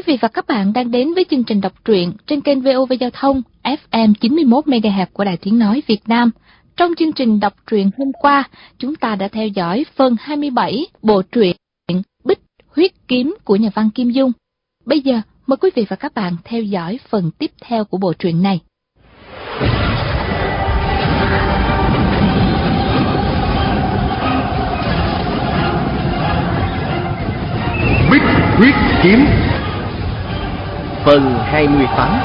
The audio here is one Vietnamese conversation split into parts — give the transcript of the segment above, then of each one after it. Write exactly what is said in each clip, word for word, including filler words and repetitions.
vị và các bạn đang đến với chương trình đọc truyện trên kênh vê o vê Giao thông ép em chín mươi mốt mê ga héc của Đài Tiếng Nói Việt Nam. Trong chương trình đọc truyện hôm qua, chúng ta đã theo dõi phần hai mươi bảy bộ truyện Bích Huyết Kiếm của nhà văn Kim Dung. Bây giờ, mời quý vị và các bạn theo dõi phần tiếp theo của bộ truyện này. Bích Huyết Kiếm phần hai mươi tám.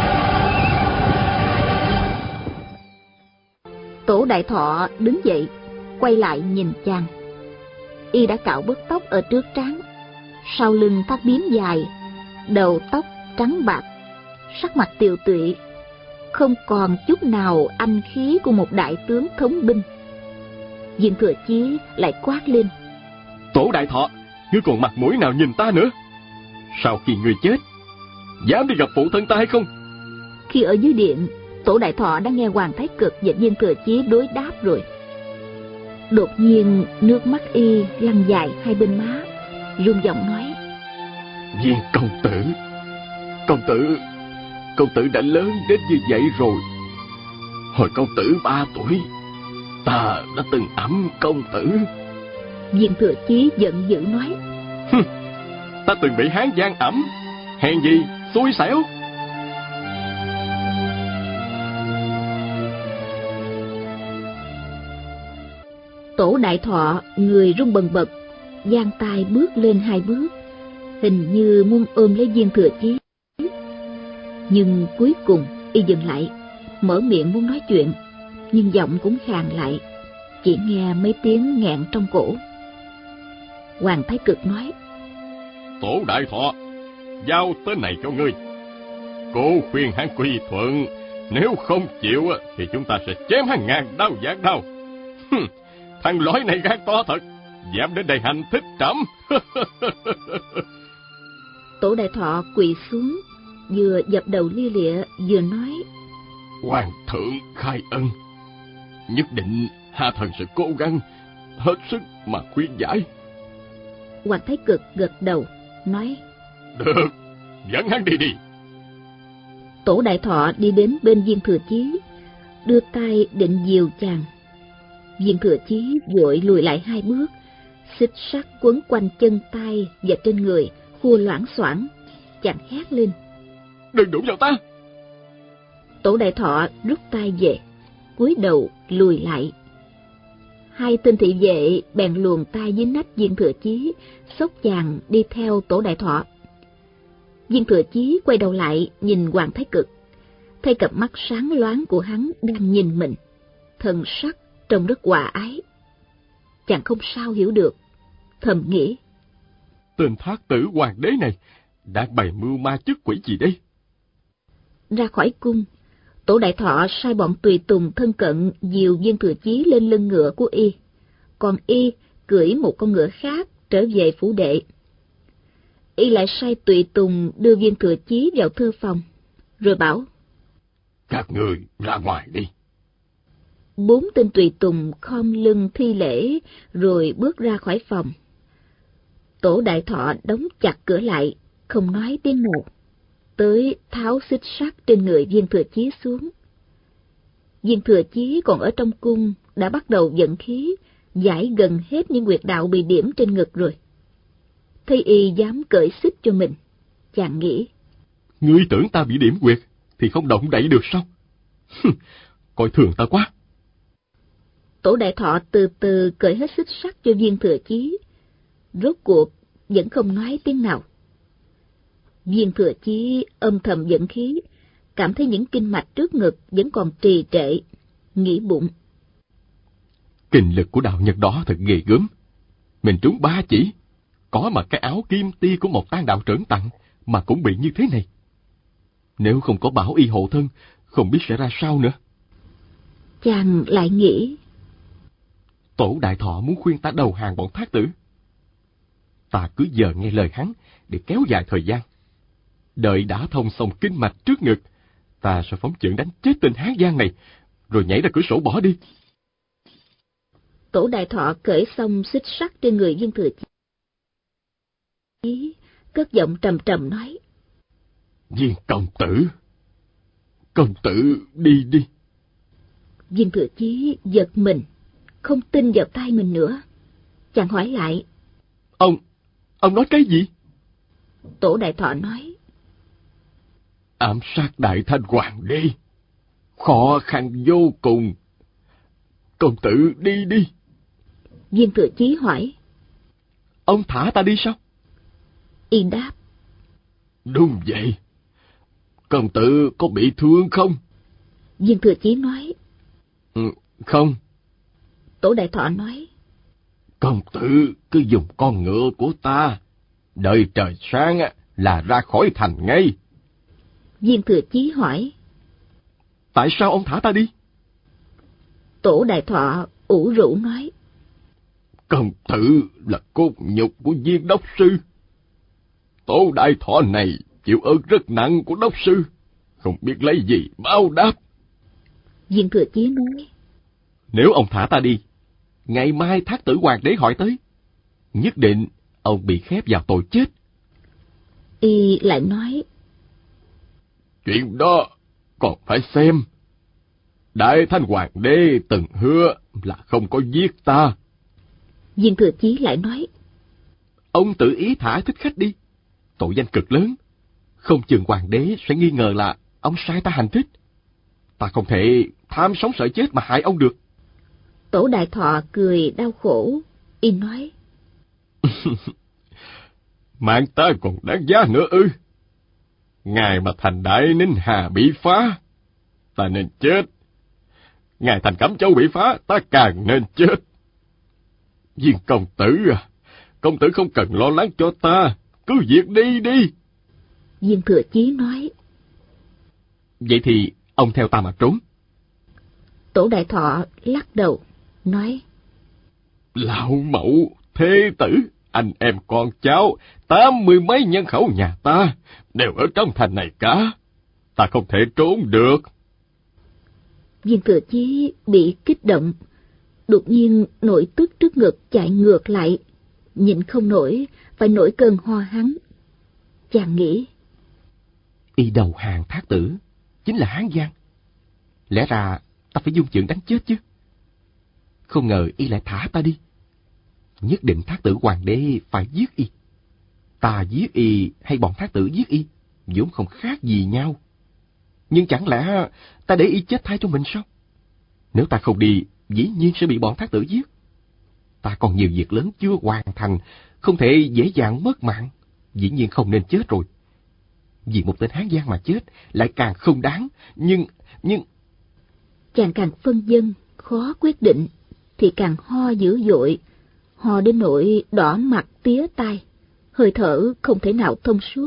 Tổ Đại Thọ đứng dậy, quay lại nhìn chàng. Y đã cạo bớt tóc ở trước trán, sau lưng thắt bím dài, đầu tóc trắng bạc, sắc mặt tiều tụy, không còn chút nào anh khí của một đại tướng thống binh. Viên Thừa Chí lại quát lên: Tổ Đại Thọ, ngươi còn mặt mũi nào nhìn ta nữa? Sau khi ngươi chết, dám đi gặp phụ thân ta hay không? Khi ở dưới điện, Tổ Đại Thọ đã nghe Hoàng Thái Cực và Viên Thừa Chí đối đáp rồi. Đột nhiên nước mắt y lăn dài hai bên má, run giọng nói: Viên công tử, công tử, công tử đã lớn đến như vậy rồi. Hồi công tử ba tuổi, ta đã từng ẵm công tử. Viên Thừa Chí giận dữ nói: Ta từng bị Hán Giang ẵm, hèn gì xui xẻo. Tổ Đại Thọ người run bần bật, giang tay bước lên hai bước, hình như muốn ôm lấy Viên Thừa Chí. Nhưng cuối cùng y dừng lại, mở miệng muốn nói chuyện, nhưng giọng cũng khàn lại, chỉ nghe mấy tiếng nghẹn trong cổ. Hoàng Thái Cực nói: Tổ Đại Thọ, giao tên này cho ngươi. Cô khuyên hắn quy thuận, nếu không chịu thì chúng ta sẽ chém hắn ngàn đao vạn đao. Thằng lõi này gan to thật, dám đến đây hành thích trẫm. Tổ Đại Thọ quỳ xuống, vừa dập đầu lia lịa vừa nói: Hoàng thượng khai ân, nhất định hạ thần sẽ cố gắng hết sức mà khuyên giải. Hoàng Thái Cực gật đầu nói: Được, dẫn hắn đi đi. Tổ Đại Thọ đi đến bên Viên Thừa Chí, đưa tay định dìu chàng. Viên Thừa Chí vội lùi lại hai bước, xích sắt quấn quanh chân tay và trên người, khua loảng xoảng. Chàng hét lên: Đừng đụng vào ta! Tổ Đại Thọ rút tay về, cúi đầu lùi lại. Hai tên thị vệ bèn luồn tay dưới nách Viên Thừa Chí, xốc chàng đi theo Tổ Đại Thọ. Viên Thừa Chí quay đầu lại nhìn Hoàng Thái Cực, thấy cặp mắt sáng loáng của hắn đang nhìn mình, thần sắc trông rất hòa ái. Chàng không sao hiểu được, thầm nghĩ: Tên thác tử hoàng đế này đã bày mưu ma chức quỷ gì đây? Ra khỏi cung, Tổ Đại Thọ sai bọn tùy tùng thân cận dìu Viên Thừa Chí lên lưng ngựa của y, còn y cưỡi một con ngựa khác trở về phủ đệ. Y lại sai tùy tùng đưa Viên Thừa Chí vào thư phòng, rồi bảo: Các người ra ngoài đi. Bốn tên tùy tùng khom lưng thi lễ rồi bước ra khỏi phòng. Tổ Đại Thọ đóng chặt cửa lại, không nói tiếng nào, tới tháo xích sắt trên người Viên Thừa Chí xuống. Viên Thừa Chí còn ở trong cung đã bắt đầu vận khí, giải gần hết những huyệt đạo bị điểm trên ngực rồi. Thấy y dám cởi xích cho mình, chàng nghĩ: Ngươi tưởng ta bị điểm huyệt thì không động đậy được sao? Coi thường ta quá. Tổ Đại Thọ từ từ cởi hết xích sắt cho Viên Thừa Chí, rốt cuộc vẫn không nói tiếng nào. Viên Thừa Chí âm thầm vận khí, cảm thấy những kinh mạch trước ngực vẫn còn trì trệ, nghĩ bụng: Kinh lực của đạo nhân đó thật ghê gớm. Mình trúng ba chỉ, có mà cái áo kim ti của một tan đạo trưởng tặng mà cũng bị như thế này. Nếu không có bảo y hộ thân, không biết sẽ ra sao nữa. Chàng lại nghĩ: Tổ Đại Thọ muốn khuyên ta đầu hàng bọn thác tử. Ta cứ giờ nghe lời hắn để kéo dài thời gian. Đợi đã thông xong kinh mạch trước ngực, ta sẽ phóng chưởng đánh chết tên Hán Giang này, rồi nhảy ra cửa sổ bỏ đi. Tổ Đại Thọ cởi xong xích sắt trên người Viên Thừa Chí, cất giọng trầm trầm nói: Viên công tử, công tử đi đi. Viên Thừa Chí giật mình, không tin vào tai mình nữa. Chàng hỏi lại. Ông, ông nói cái gì? Tổ Đại Thọ nói. Ám sát Đại Thanh Hoàng đế, khó khăn vô cùng. Công tử đi đi. Viên Thừa Chí hỏi. Ông thả ta đi sao? Y đáp. Đúng vậy. Công tử có bị thương không? Viên Thừa Chí nói. Ừ, không. Tổ Đại Thọ nói. Công tử cứ dùng con ngựa của ta, đợi trời sáng là ra khỏi thành ngay. Viên Thừa Chí hỏi. Tại sao ông thả ta đi? Tổ Đại Thọ ủ rũ nói. Công tử là cốt nhục của Viên đốc sư. Tổ Đại Thọ này chịu ơn rất nặng của đốc sư, không biết lấy gì báo đáp. Viên Thừa Chí nói. Nếu ông thả ta đi, ngày mai Thác Tử Hoàng đế hỏi tới, nhất định ông bị khép vào tội chết. Y lại nói. Chuyện đó còn phải xem. Đại Thanh Hoàng đế từng hứa là không có giết ta. Viên Thừa Chí lại nói. Ông tự ý thả thích khách đi, tội danh cực lớn, không chừng hoàng đế sẽ nghi ngờ là ông sai ta hành thích. Ta không thể tham sống sợ chết mà hại ông được. Tổ Đại Thọ cười đau khổ. Y nói. Mạng ta còn đáng giá nữa ư? Ngày mà thành Đại Ninh Hà bị phá, ta nên chết. Ngày thành Cẩm Châu bị phá, ta càng nên chết. Viên công tử à, công tử không cần lo lắng cho ta, cứ việc đi đi. Viên Thừa Chí nói. Vậy thì ông theo ta mà trốn. Tổ Đại Thọ lắc đầu, nói. Lão mẫu, thê tử, anh em con cháu, tám mươi mấy nhân khẩu nhà ta, đều ở trong thành này cả. Ta không thể trốn được. Viên Thừa Chí bị kích động, đột nhiên nổi tức trước ngực chạy ngược lại, nhịn không nổi, phải nổi cơn ho hắn. Chàng nghĩ. Y đầu hàng Thác Tử chính là Hán Giang. Lẽ ra ta phải dung chưởng đánh chết chứ. Không ngờ y lại thả ta đi. Nhất định Thác Tử Hoàng đế phải giết y. Ta giết y hay bọn Thác Tử giết y vốn không khác gì nhau. Nhưng chẳng lẽ ta để y chết thay cho mình sao? Nếu ta không đi, dĩ nhiên sẽ bị bọn Thác Tử giết. Ta còn nhiều việc lớn chưa hoàn thành, không thể dễ dàng mất mạng. Dĩ nhiên không nên chết rồi. Vì một tên Hán Giang mà chết lại càng không đáng. Nhưng, nhưng... Chàng càng phân vân, khó quyết định, thì càng ho dữ dội, ho đến nỗi đỏ mặt tía tai, hơi thở không thể nào thông suốt.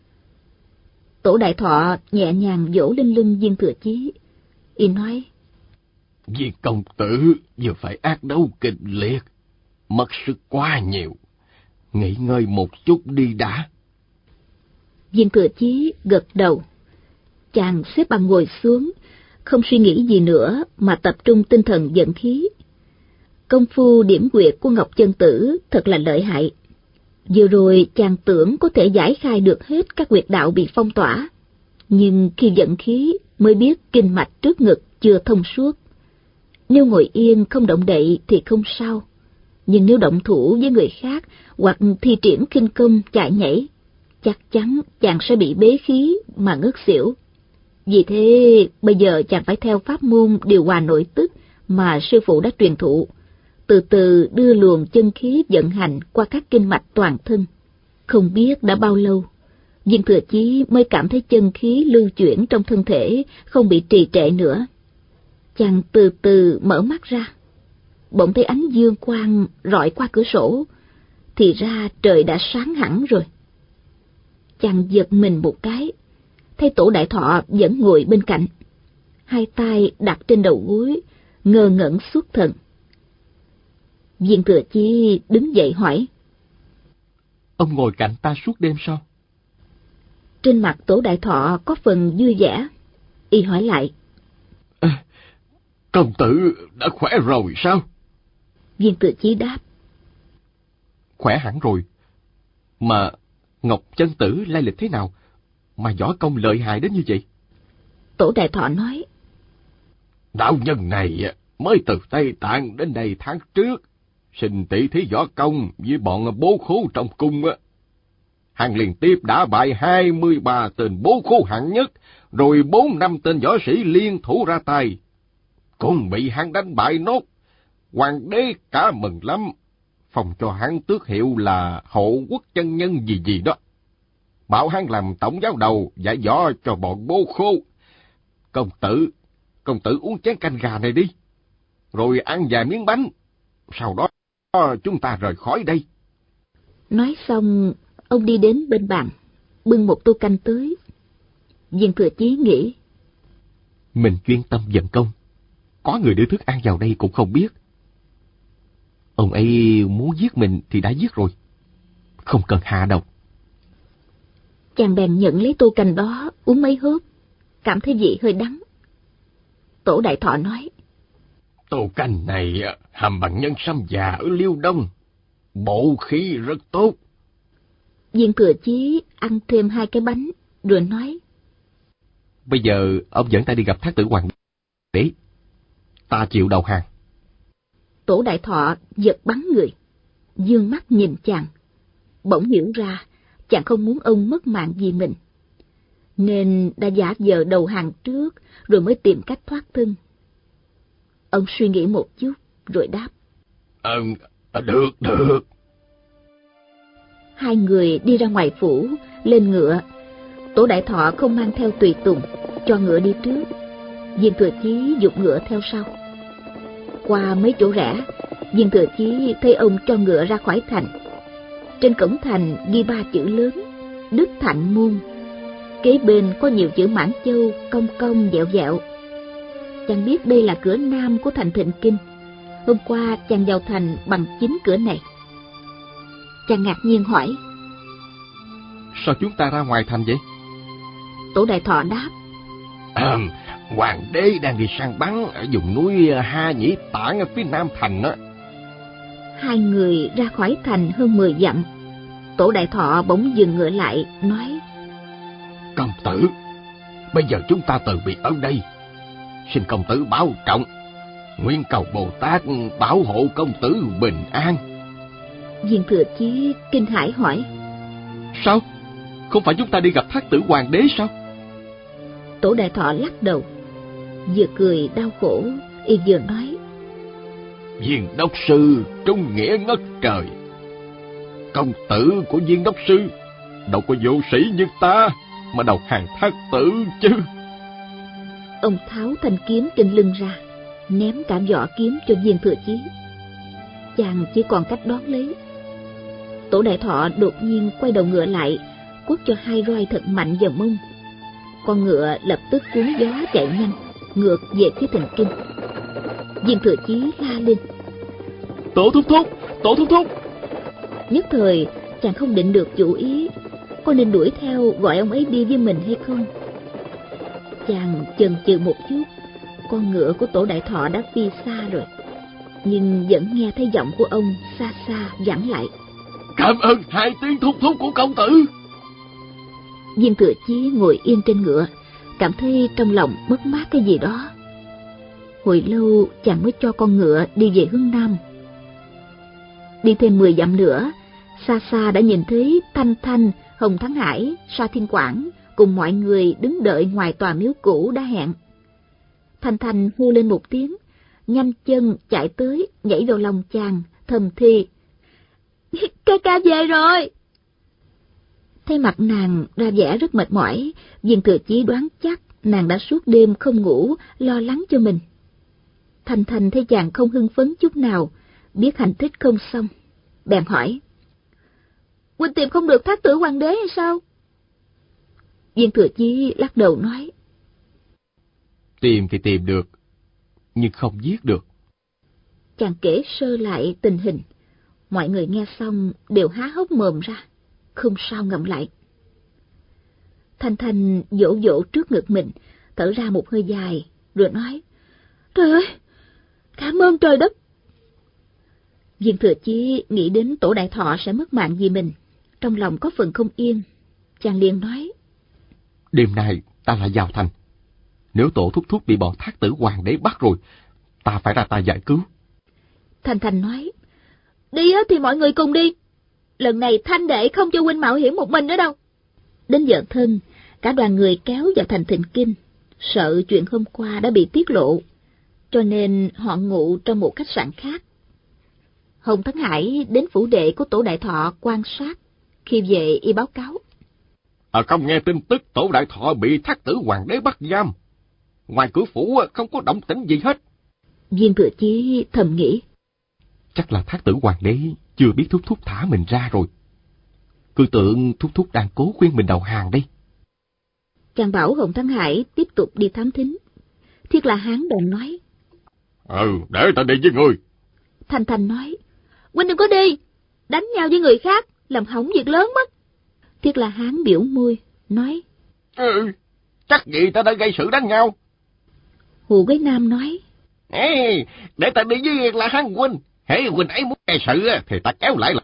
Tổ Đại Thọ nhẹ nhàng vỗ lên lưng Viên Thừa Chí. Y nói. Viên công tử vừa phải ác đấu kịch liệt, mất sức quá nhiều. Nghỉ ngơi một chút đi đã. Viên Thừa Chí gật đầu. Chàng xếp bằng ngồi xuống, không suy nghĩ gì nữa mà tập trung tinh thần vận khí. Công phu điểm quyệt của Ngọc Chân Tử thật là lợi hại. Vừa rồi chàng tưởng có thể giải khai được hết các huyệt đạo bị phong tỏa, nhưng khi vận khí mới biết kinh mạch trước ngực chưa thông suốt. Nếu ngồi yên không động đậy thì không sao, nhưng nếu động thủ với người khác hoặc thi triển khinh công chạy nhảy, chắc chắn chàng sẽ bị bế khí mà ngất xỉu. Vì thế bây giờ chàng phải theo pháp môn điều hòa nội tức mà sư phụ đã truyền thụ, từ từ đưa luồng chân khí vận hành qua các kinh mạch toàn thân. Không biết đã bao lâu, Viên Thừa Chí mới cảm thấy chân khí lưu chuyển trong thân thể không bị trì trệ nữa. Chàng từ từ mở mắt ra, bỗng thấy ánh dương quang rọi qua cửa sổ, thì ra trời đã sáng hẳn rồi. Chàng giật mình một cái, thấy Tổ Đại Thọ vẫn ngồi bên cạnh, hai tay đặt trên đầu gối, ngơ ngẩn xuất thần. Viên Thừa Chí đứng dậy hỏi. Ông ngồi cạnh ta suốt đêm sao? Trên mặt Tổ Đại Thọ có phần vui vẻ. Y hỏi lại. À, công tử đã khỏe rồi sao? Viên Thừa Chí đáp. Khỏe hẳn rồi. Mà Ngọc Chân Tử lai lịch thế nào? mà võ công lợi hại đến như vậy? Tổ Đại Thọ nói, đạo nhân này mới từ Tây Tạng đến đây tháng trước, xin tỷ thí võ công với bọn bố khố trong cung á. Hắn liên tiếp đã bại hai mươi ba tên bố khố hạng nhất, rồi bốn năm tên võ sĩ liên thủ ra tay, cũng bị hắn đánh bại nốt. Hoàng đế cả mừng lắm, phong cho hắn tước hiệu là hộ quốc chân nhân gì gì đó, bảo hắn làm tổng giáo đầu dạy võ cho bọn bố khố. Công tử, công tử uống chén canh gà này đi, rồi ăn vài miếng bánh, sau đó chúng ta rời khỏi đây. Nói xong, ông đi đến bên bàn, bưng một tô canh tới. Viên Thừa Chí nghĩ, mình chuyên tâm vận công, có người đưa thức ăn vào đây cũng không biết. Ông ấy muốn giết mình thì đã giết rồi, không cần hạ độc. Chàng bèn nhận lấy tô canh đó, uống mấy hớp, cảm thấy vị hơi đắng. Tổ Đại Thọ nói, tô canh này hầm bằng nhân sâm già ở Liêu Đông, bổ khí rất tốt. Viên Thừa Chí ăn thêm hai cái bánh, rồi nói, bây giờ ông dẫn ta đi gặp Thác Tử Hoàng đế, ta chịu đầu hàng. Tổ Đại Thọ giật bắn người, dương mắt nhìn chàng, bỗng hiểu ra chàng không muốn ông mất mạng vì mình, nên đã giả vờ đầu hàng trước rồi mới tìm cách thoát thân. Ông suy nghĩ một chút rồi đáp, Ờ, được, được. Hai người đi ra ngoài phủ, lên ngựa. Tổ Đại Thọ không mang theo tùy tùng, cho ngựa đi trước. Viên Thừa Chí giục ngựa theo sau. Qua mấy chỗ rẽ, Viên Thừa Chí thấy ông cho ngựa ra khỏi thành. Trên cổng thành ghi ba chữ lớn: Đức Thạnh Môn. Kế bên có nhiều chữ Mãn Châu cong cong dẹo dẹo. Chàng biết đây là cửa nam của thành Thịnh Kinh. Hôm qua chàng vào thành bằng chính cửa này. Chàng ngạc nhiên hỏi, sao chúng ta ra ngoài thành vậy? Tổ Đại Thọ đáp, À, hoàng đế đang đi săn bắn ở vùng núi Ha Nhĩ Tản ở phía nam thành á. Hai người ra khỏi thành hơn mười dặm. Tổ Đại Thọ bỗng dừng ngựa lại, nói, Công tử, bây giờ chúng ta từ biệt ở đây, xin công tử bảo trọng, nguyện cầu Bồ Tát bảo hộ công tử bình an. Viên Thừa Chí kinh hãi hỏi, Sao? Không phải chúng ta đi gặp Thác Tử Hoàng đế sao? Tổ Đại Thọ lắc đầu, vừa cười đau khổ, y vừa nói, Viên đốc sư trung nghĩa ngất trời, công tử của viên đốc sư đâu có vô sĩ như ta mà đầu hàng Thác Tử chứ. Ông tháo thanh kiếm trên lưng ra, ném cả vỏ kiếm cho Viên Thừa Chí. Chàng chỉ còn cách đón lấy. Tổ Đại Thọ đột nhiên quay đầu ngựa lại, quất cho hai roi thật mạnh vào mông. Con ngựa lập tức cuốn gió chạy nhanh ngược về phía Thịnh Kinh. Viên Thừa Chí la lên, Tổ thúc thúc, tổ thúc thúc. Nhất thời chàng không định được chủ ý, có nên đuổi theo gọi ông ấy đi với mình hay không. Chàng chần chừ một chút, con ngựa của Tổ Đại Thọ đã phi xa rồi, nhưng vẫn nghe thấy giọng của ông xa xa vẳng lại, Cảm ơn hai tiếng thúc thúc của công tử. Viên Thừa Chí ngồi yên trên ngựa, cảm thấy trong lòng mất mát cái gì đó. Hồi lâu chàng mới cho con ngựa đi về hướng nam. Đi thêm mười dặm nữa, xa xa đã nhìn thấy Thanh Thanh, Hồng Thắng Hải, Sa Thiên Quảng cùng mọi người đứng đợi ngoài tòa miếu cũ đã hẹn. Thanh Thanh hô lên một tiếng, nhanh chân chạy tới, nhảy vào lòng chàng, thầm thì, ca ca về rồi. Thấy mặt nàng ra vẻ rất mệt mỏi, Viên Thừa Chí đoán chắc nàng đã suốt đêm không ngủ, lo lắng cho mình. Thanh Thanh thấy chàng không hưng phấn chút nào, biết hành thích không xong, bèn hỏi, huynh tìm không được Thác Tử Hoàng đế hay sao? Viên Thừa Chí lắc đầu nói, Tìm thì tìm được, nhưng không giết được. Chàng kể sơ lại tình hình. Mọi người nghe xong đều há hốc mồm ra, không sao ngậm lại. Thanh Thanh vỗ vỗ trước ngực mình, thở ra một hơi dài, rồi nói, Trời ơi, cảm ơn trời đất. Viên Thừa Chí nghĩ đến Tổ Đại Thọ sẽ mất mạng vì mình, trong lòng có phần không yên. Chàng liền nói, Đêm nay ta lại vào thành. Nếu tổ thúc thúc bị bọn thác tử hoàng đế bắt rồi, ta phải ra tay giải cứu. Thanh Thanh nói, đi thì mọi người cùng đi. Lần này Thanh đệ không cho huynh mạo hiểm một mình nữa đâu. Đến giờ thân, cả đoàn người kéo vào thành Thịnh Kinh, sợ chuyện hôm qua đã bị tiết lộ, cho nên họ ngụ trong một khách sạn khác. Hồng Thắng Hải đến phủ đệ của Tổ Đại Thọ quan sát, khi về y báo cáo. À, không nghe tin tức Tổ Đại Thọ bị thác tử hoàng đế bắt giam. Ngoài cửa phủ không có động tĩnh gì hết. Viên Thừa Chí thầm nghĩ, chắc là thác tử hoàng đế chưa biết thúc thúc thả mình ra rồi. Cứ tưởng thúc thúc đang cố khuyên mình đầu hàng đây. Chàng bảo Hồng Thắng Hải tiếp tục đi thám thính. Thiết là Hán bèn nói, Ừ, để ta đi với người. Thanh Thanh nói, huynh đừng có đi, đánh nhau với người khác, làm hỏng việc lớn mất. Thiết là Hán biểu môi, nói, Ừ, chắc gì ta đã gây sự đánh nhau. Hồ Quế Nam nói, Ê, để ta đi với là Hán huynh. Hễ huynh ấy muốn gây sự thì ta kéo lại là.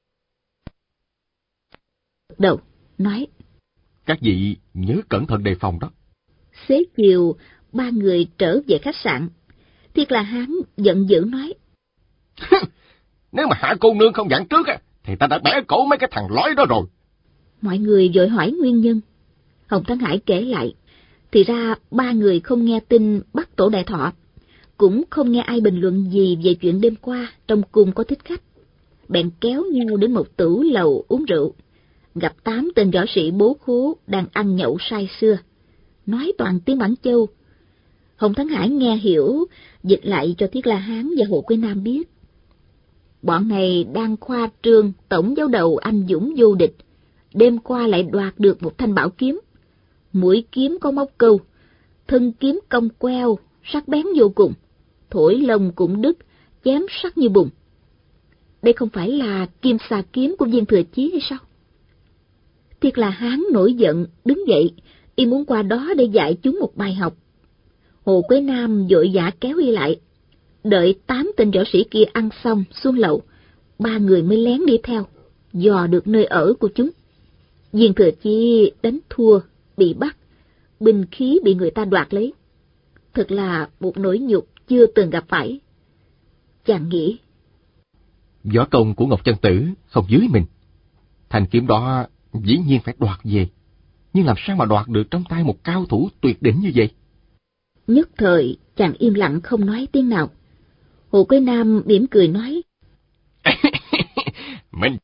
Đầu, nói, các vị nhớ cẩn thận đề phòng đó. Xế chiều, ba người trở về khách sạn. Thiết là Hán giận dữ nói, Nếu mà Hạ cô nương không dặn trước thì ta đã bẻ cổ mấy cái thằng lói đó rồi. Mọi người vội hỏi nguyên nhân. Hồng Thắng Hải kể lại, thì ra ba người không nghe tin bắt Tổ Đại Thọ, cũng không nghe ai bình luận gì về chuyện đêm qua trong cung có thích khách. Bèn kéo nhau đến một tửu lầu uống rượu, gặp tám tên võ sĩ bố khố đang ăn nhậu say sưa, nói toàn tiếng Bản Châu. Hồng Thắng Hải nghe hiểu, dịch lại cho Thiết La Hán và Hồ Quế Nam biết. Bọn này đang khoa trương tổng giáo đầu anh dũng vô địch, đêm qua lại đoạt được một thanh bảo kiếm. Mũi kiếm có móc câu, thân kiếm cong queo, sắc bén vô cùng, thổi lông cũng đứt, chém sắc như bùn. Đây không phải là kim xà kiếm của Viên Thừa Chí hay sao? Thiết là Hán nổi giận, đứng dậy, y muốn qua đó để dạy chúng một bài học. Hồ Quế Nam vội vã kéo y lại. Đợi tám tên võ sĩ kia ăn xong xuống lầu, ba người mới lén đi theo, dò được nơi ở của chúng. Viên Thừa Chí đánh thua, bị bắt, binh khí bị người ta đoạt lấy. Thật là một nỗi nhục chưa từng gặp phải. Chàng nghĩ, Võ công của Ngọc Chân Tử không dưới mình. Thanh kiếm đó dĩ nhiên phải đoạt về, nhưng làm sao mà đoạt được trong tay một cao thủ tuyệt đỉnh như vậy? Nhất thời chàng im lặng không nói tiếng nào. Hồ Quế Nam mỉm cười nói, Mình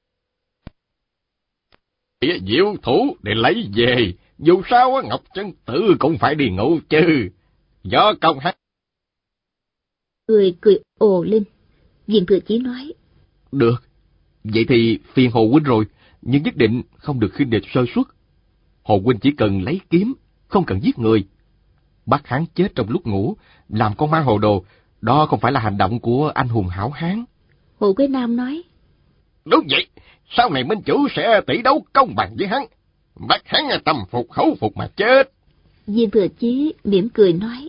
diệu thủ để lấy về, dù sao Ngọc Chân Tử cũng phải đi ngủ chứ. Võ công hắn. Người cười ồ lên. Viên Thừa Chí nói, Được, vậy thì phiền Hồ huynh rồi, nhưng nhất định không được khinh địch sơ suất. Hồ huynh chỉ cần lấy kiếm, không cần giết người. Bắt hắn chết trong lúc ngủ, làm con ma hồ đồ, đó không phải là hành động của anh hùng hảo hán. Hồ Quế Nam nói, Đúng vậy, sau này minh chủ sẽ tỷ đấu công bằng với hắn, bắt hắn tâm phục khẩu phục mà chết. Viên Thừa Chí mỉm cười nói,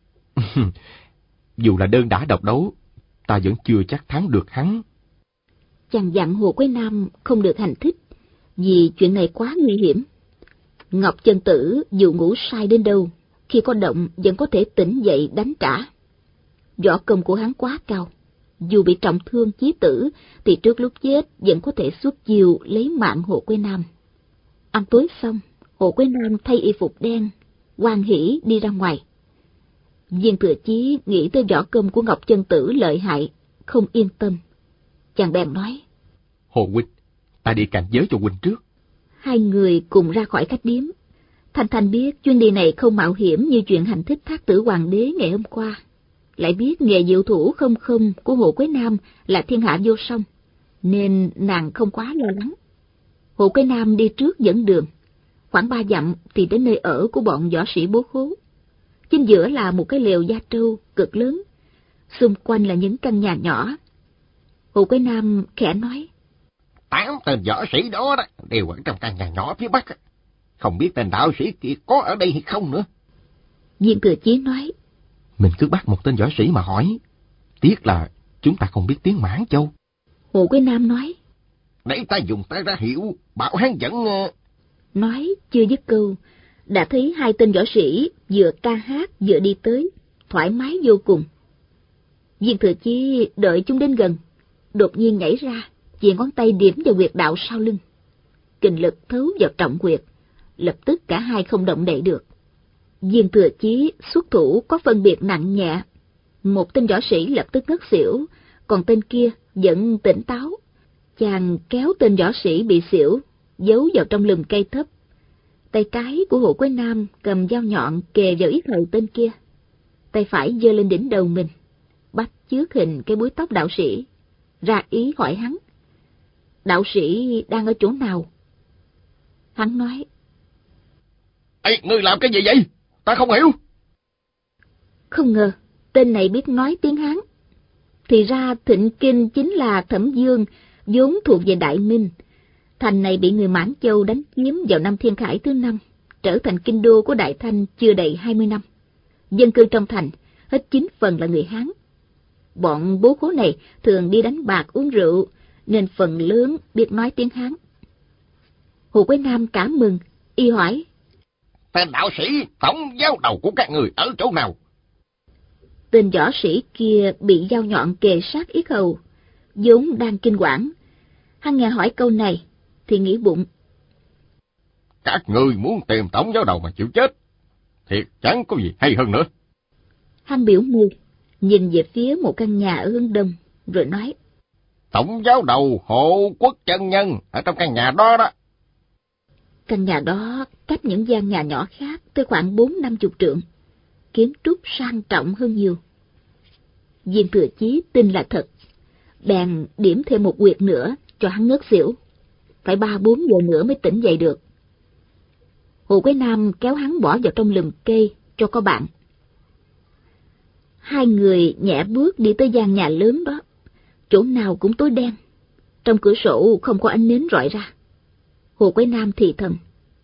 Dù là đơn đả độc đấu, ta vẫn chưa chắc thắng được hắn. Chàng dặn Hồ Quế Nam không được hành thích, vì chuyện này quá nguy hiểm. Ngọc Chân Tử dù ngủ say đến đâu, khi có động vẫn có thể tỉnh dậy đánh trả. Võ công của hắn quá cao, dù bị trọng thương chí tử thì trước lúc chết vẫn có thể xuất chiêu lấy mạng Hồ Quế Nam. Ăn tối xong, Hồ Quế Nam thay y phục đen, hoan hỉ đi ra ngoài. Viên Thừa Chí nghĩ tới võ công của Ngọc Chân Tử lợi hại, không yên tâm. Chàng bèn nói, Hồ huynh, ta đi cạnh giới cho huynh trước. Hai người cùng ra khỏi khách điếm. Thanh Thanh biết chuyến đi này không mạo hiểm như chuyện hành thích thác tử hoàng đế ngày hôm qua. Lại biết nghề diệu thủ không không của Hồ Quế Nam là thiên hạ vô song, nên nàng không quá lo lắng. Hồ Quế Nam đi trước dẫn đường. Khoảng ba dặm thì đến nơi ở của bọn võ sĩ bố khố. Chính giữa là một cái lều da trâu cực lớn, xung quanh là những căn nhà nhỏ. Hồ Quế Nam khẽ nói, Tám tên võ sĩ đó, đó đều ở trong căn nhà nhỏ phía bắc. Không biết tên đạo sĩ kia có ở đây hay không nữa. Viên Thừa Chí nói, Mình cứ bắt một tên võ sĩ mà hỏi. Tiếc là chúng ta không biết tiếng Mãn Châu. Hồ Quế Nam nói, Để ta dùng tay ra hiệu, bảo hắn dẫn... Nói chưa dứt câu, đã thấy hai tên võ sĩ vừa ca hát vừa đi tới, thoải mái vô cùng. Viên Thừa Chí đợi chúng đến gần, đột nhiên nhảy ra, chìa ngón tay điểm vào huyệt đạo sau lưng. Kình lực thấu vào trọng huyệt, lập tức cả hai không động đậy được. Viên Thừa Chí xuất thủ có phân biệt nặng nhẹ. Một tên võ sĩ lập tức ngất xỉu, còn tên kia vẫn tỉnh táo. Chàng kéo tên võ sĩ bị xỉu, giấu vào trong lùm cây thấp. Tay trái của Hồ Quế Nam cầm dao nhọn kề vào yết hầu tên kia. Tay phải giơ lên đỉnh đầu mình, bắt chước hình cái búi tóc đạo sĩ, ra ý hỏi hắn: đạo sĩ đang ở chỗ nào? Hắn nói: Ê, ngươi làm cái gì vậy? Ta không hiểu. Không ngờ tên này biết nói tiếng Hán. Thì ra Thịnh Kinh chính là Thẩm Dương, vốn thuộc về Đại Minh. Thành này bị người Mãn Châu đánh chiếm vào năm Thiên Khải thứ năm, trở thành kinh đô của Đại Thanh chưa đầy hai mươi năm. Dân cư trong thành hết chín phần là người Hán. Bọn bố khố này thường đi đánh bạc uống rượu, nên phần lớn biết nói tiếng Hán. Hồ Quế Nam cảm mừng, y hỏi: Tên đạo sĩ tổng giáo đầu của các người ở chỗ nào? Tên võ sĩ kia bị dao nhọn kề sát yết hầu, vốn đang kinh quản. Hắn nghe hỏi câu này thì nghĩ bụng: Các người muốn tìm tổng giáo đầu mà chịu chết, thiệt chẳng có gì hay hơn nữa. Hắn biểu môi, nhìn về phía một căn nhà ở hướng đông, rồi nói: Tổng giáo đầu Hộ Quốc chân nhân ở trong căn nhà đó đó. Căn nhà đó cách những gian nhà nhỏ khác tới khoảng bốn năm chục trượng, kiến trúc sang trọng hơn nhiều. Viên Thừa Chí tin là thật, bèn điểm thêm một huyệt nữa cho hắn ngất xỉu, phải ba bốn giờ nữa mới tỉnh dậy được. Hồ Quế Nam kéo hắn bỏ vào trong lùm cây cho có bạn. Hai người nhẹ bước đi tới gian nhà lớn đó, chỗ nào cũng tối đen, trong cửa sổ không có ánh nến rọi ra. Hồ Quế Nam thì thầm: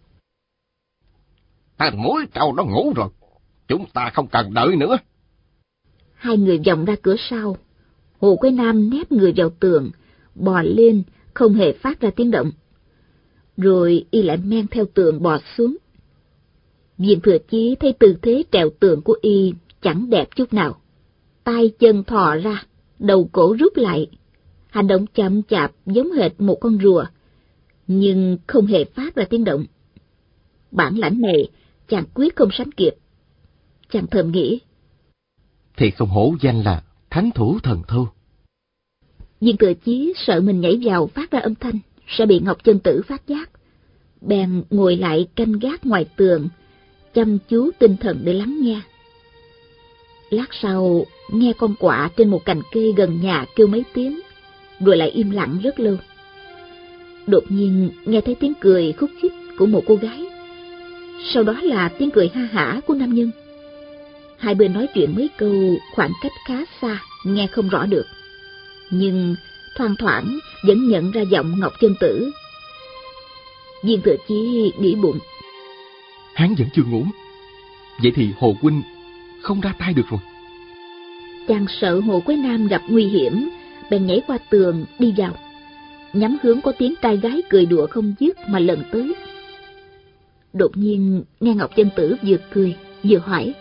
Tên muối trâu nó ngủ rồi, chúng ta không cần đợi nữa. Hai người vòng ra cửa sau. Hồ Quế Nam nép người vào tường, bò lên không hề phát ra tiếng động. Rồi y lại men theo tường bò xuống. Viên Thừa Chí thấy tư thế trèo tường của y chẳng đẹp chút nào. Tay chân thò ra, đầu cổ rút lại, hành động chậm chạp giống hệt một con rùa, nhưng không hề phát ra tiếng động. Bản lãnh này chàng quyết không sánh kịp. Chàng thầm nghĩ: Thì không hổ danh là thánh thủ thần thâu. Viên Thừa Chí sợ mình nhảy vào phát ra âm thanh sẽ bị Ngọc Chân Tử phát giác, bèn ngồi lại canh gác ngoài tường, chăm chú tinh thần để lắng nghe. Lát sau nghe con quạ trên một cành cây gần nhà kêu mấy tiếng, rồi lại im lặng rất lâu. Đột nhiên nghe thấy tiếng cười khúc khích của một cô gái, sau đó là tiếng cười ha hả của nam nhân. Hai bên nói chuyện mấy câu khoảng cách khá xa, nghe không rõ được, nhưng thoang thoảng vẫn nhận ra giọng Ngọc Chân Tử. Viên Thừa Chí nghĩ bụng: Hắn vẫn chưa ngủ, vậy thì Hồ huynh không ra tay được rồi. Chàng sợ Hồ Quế Nam gặp nguy hiểm, bèn nhảy qua tường đi vào, nhắm hướng có tiếng trai gái cười đùa không dứt mà lần tới. Đột nhiên nghe Ngọc Chân Tử vừa cười vừa hỏi: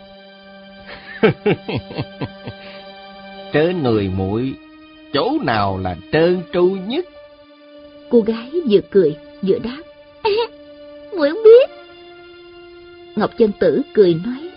Trên người muội chỗ nào là trơn tru nhất? Cô gái vừa cười vừa đáp: Muội không biết. Ngọc Chân Tử cười nói: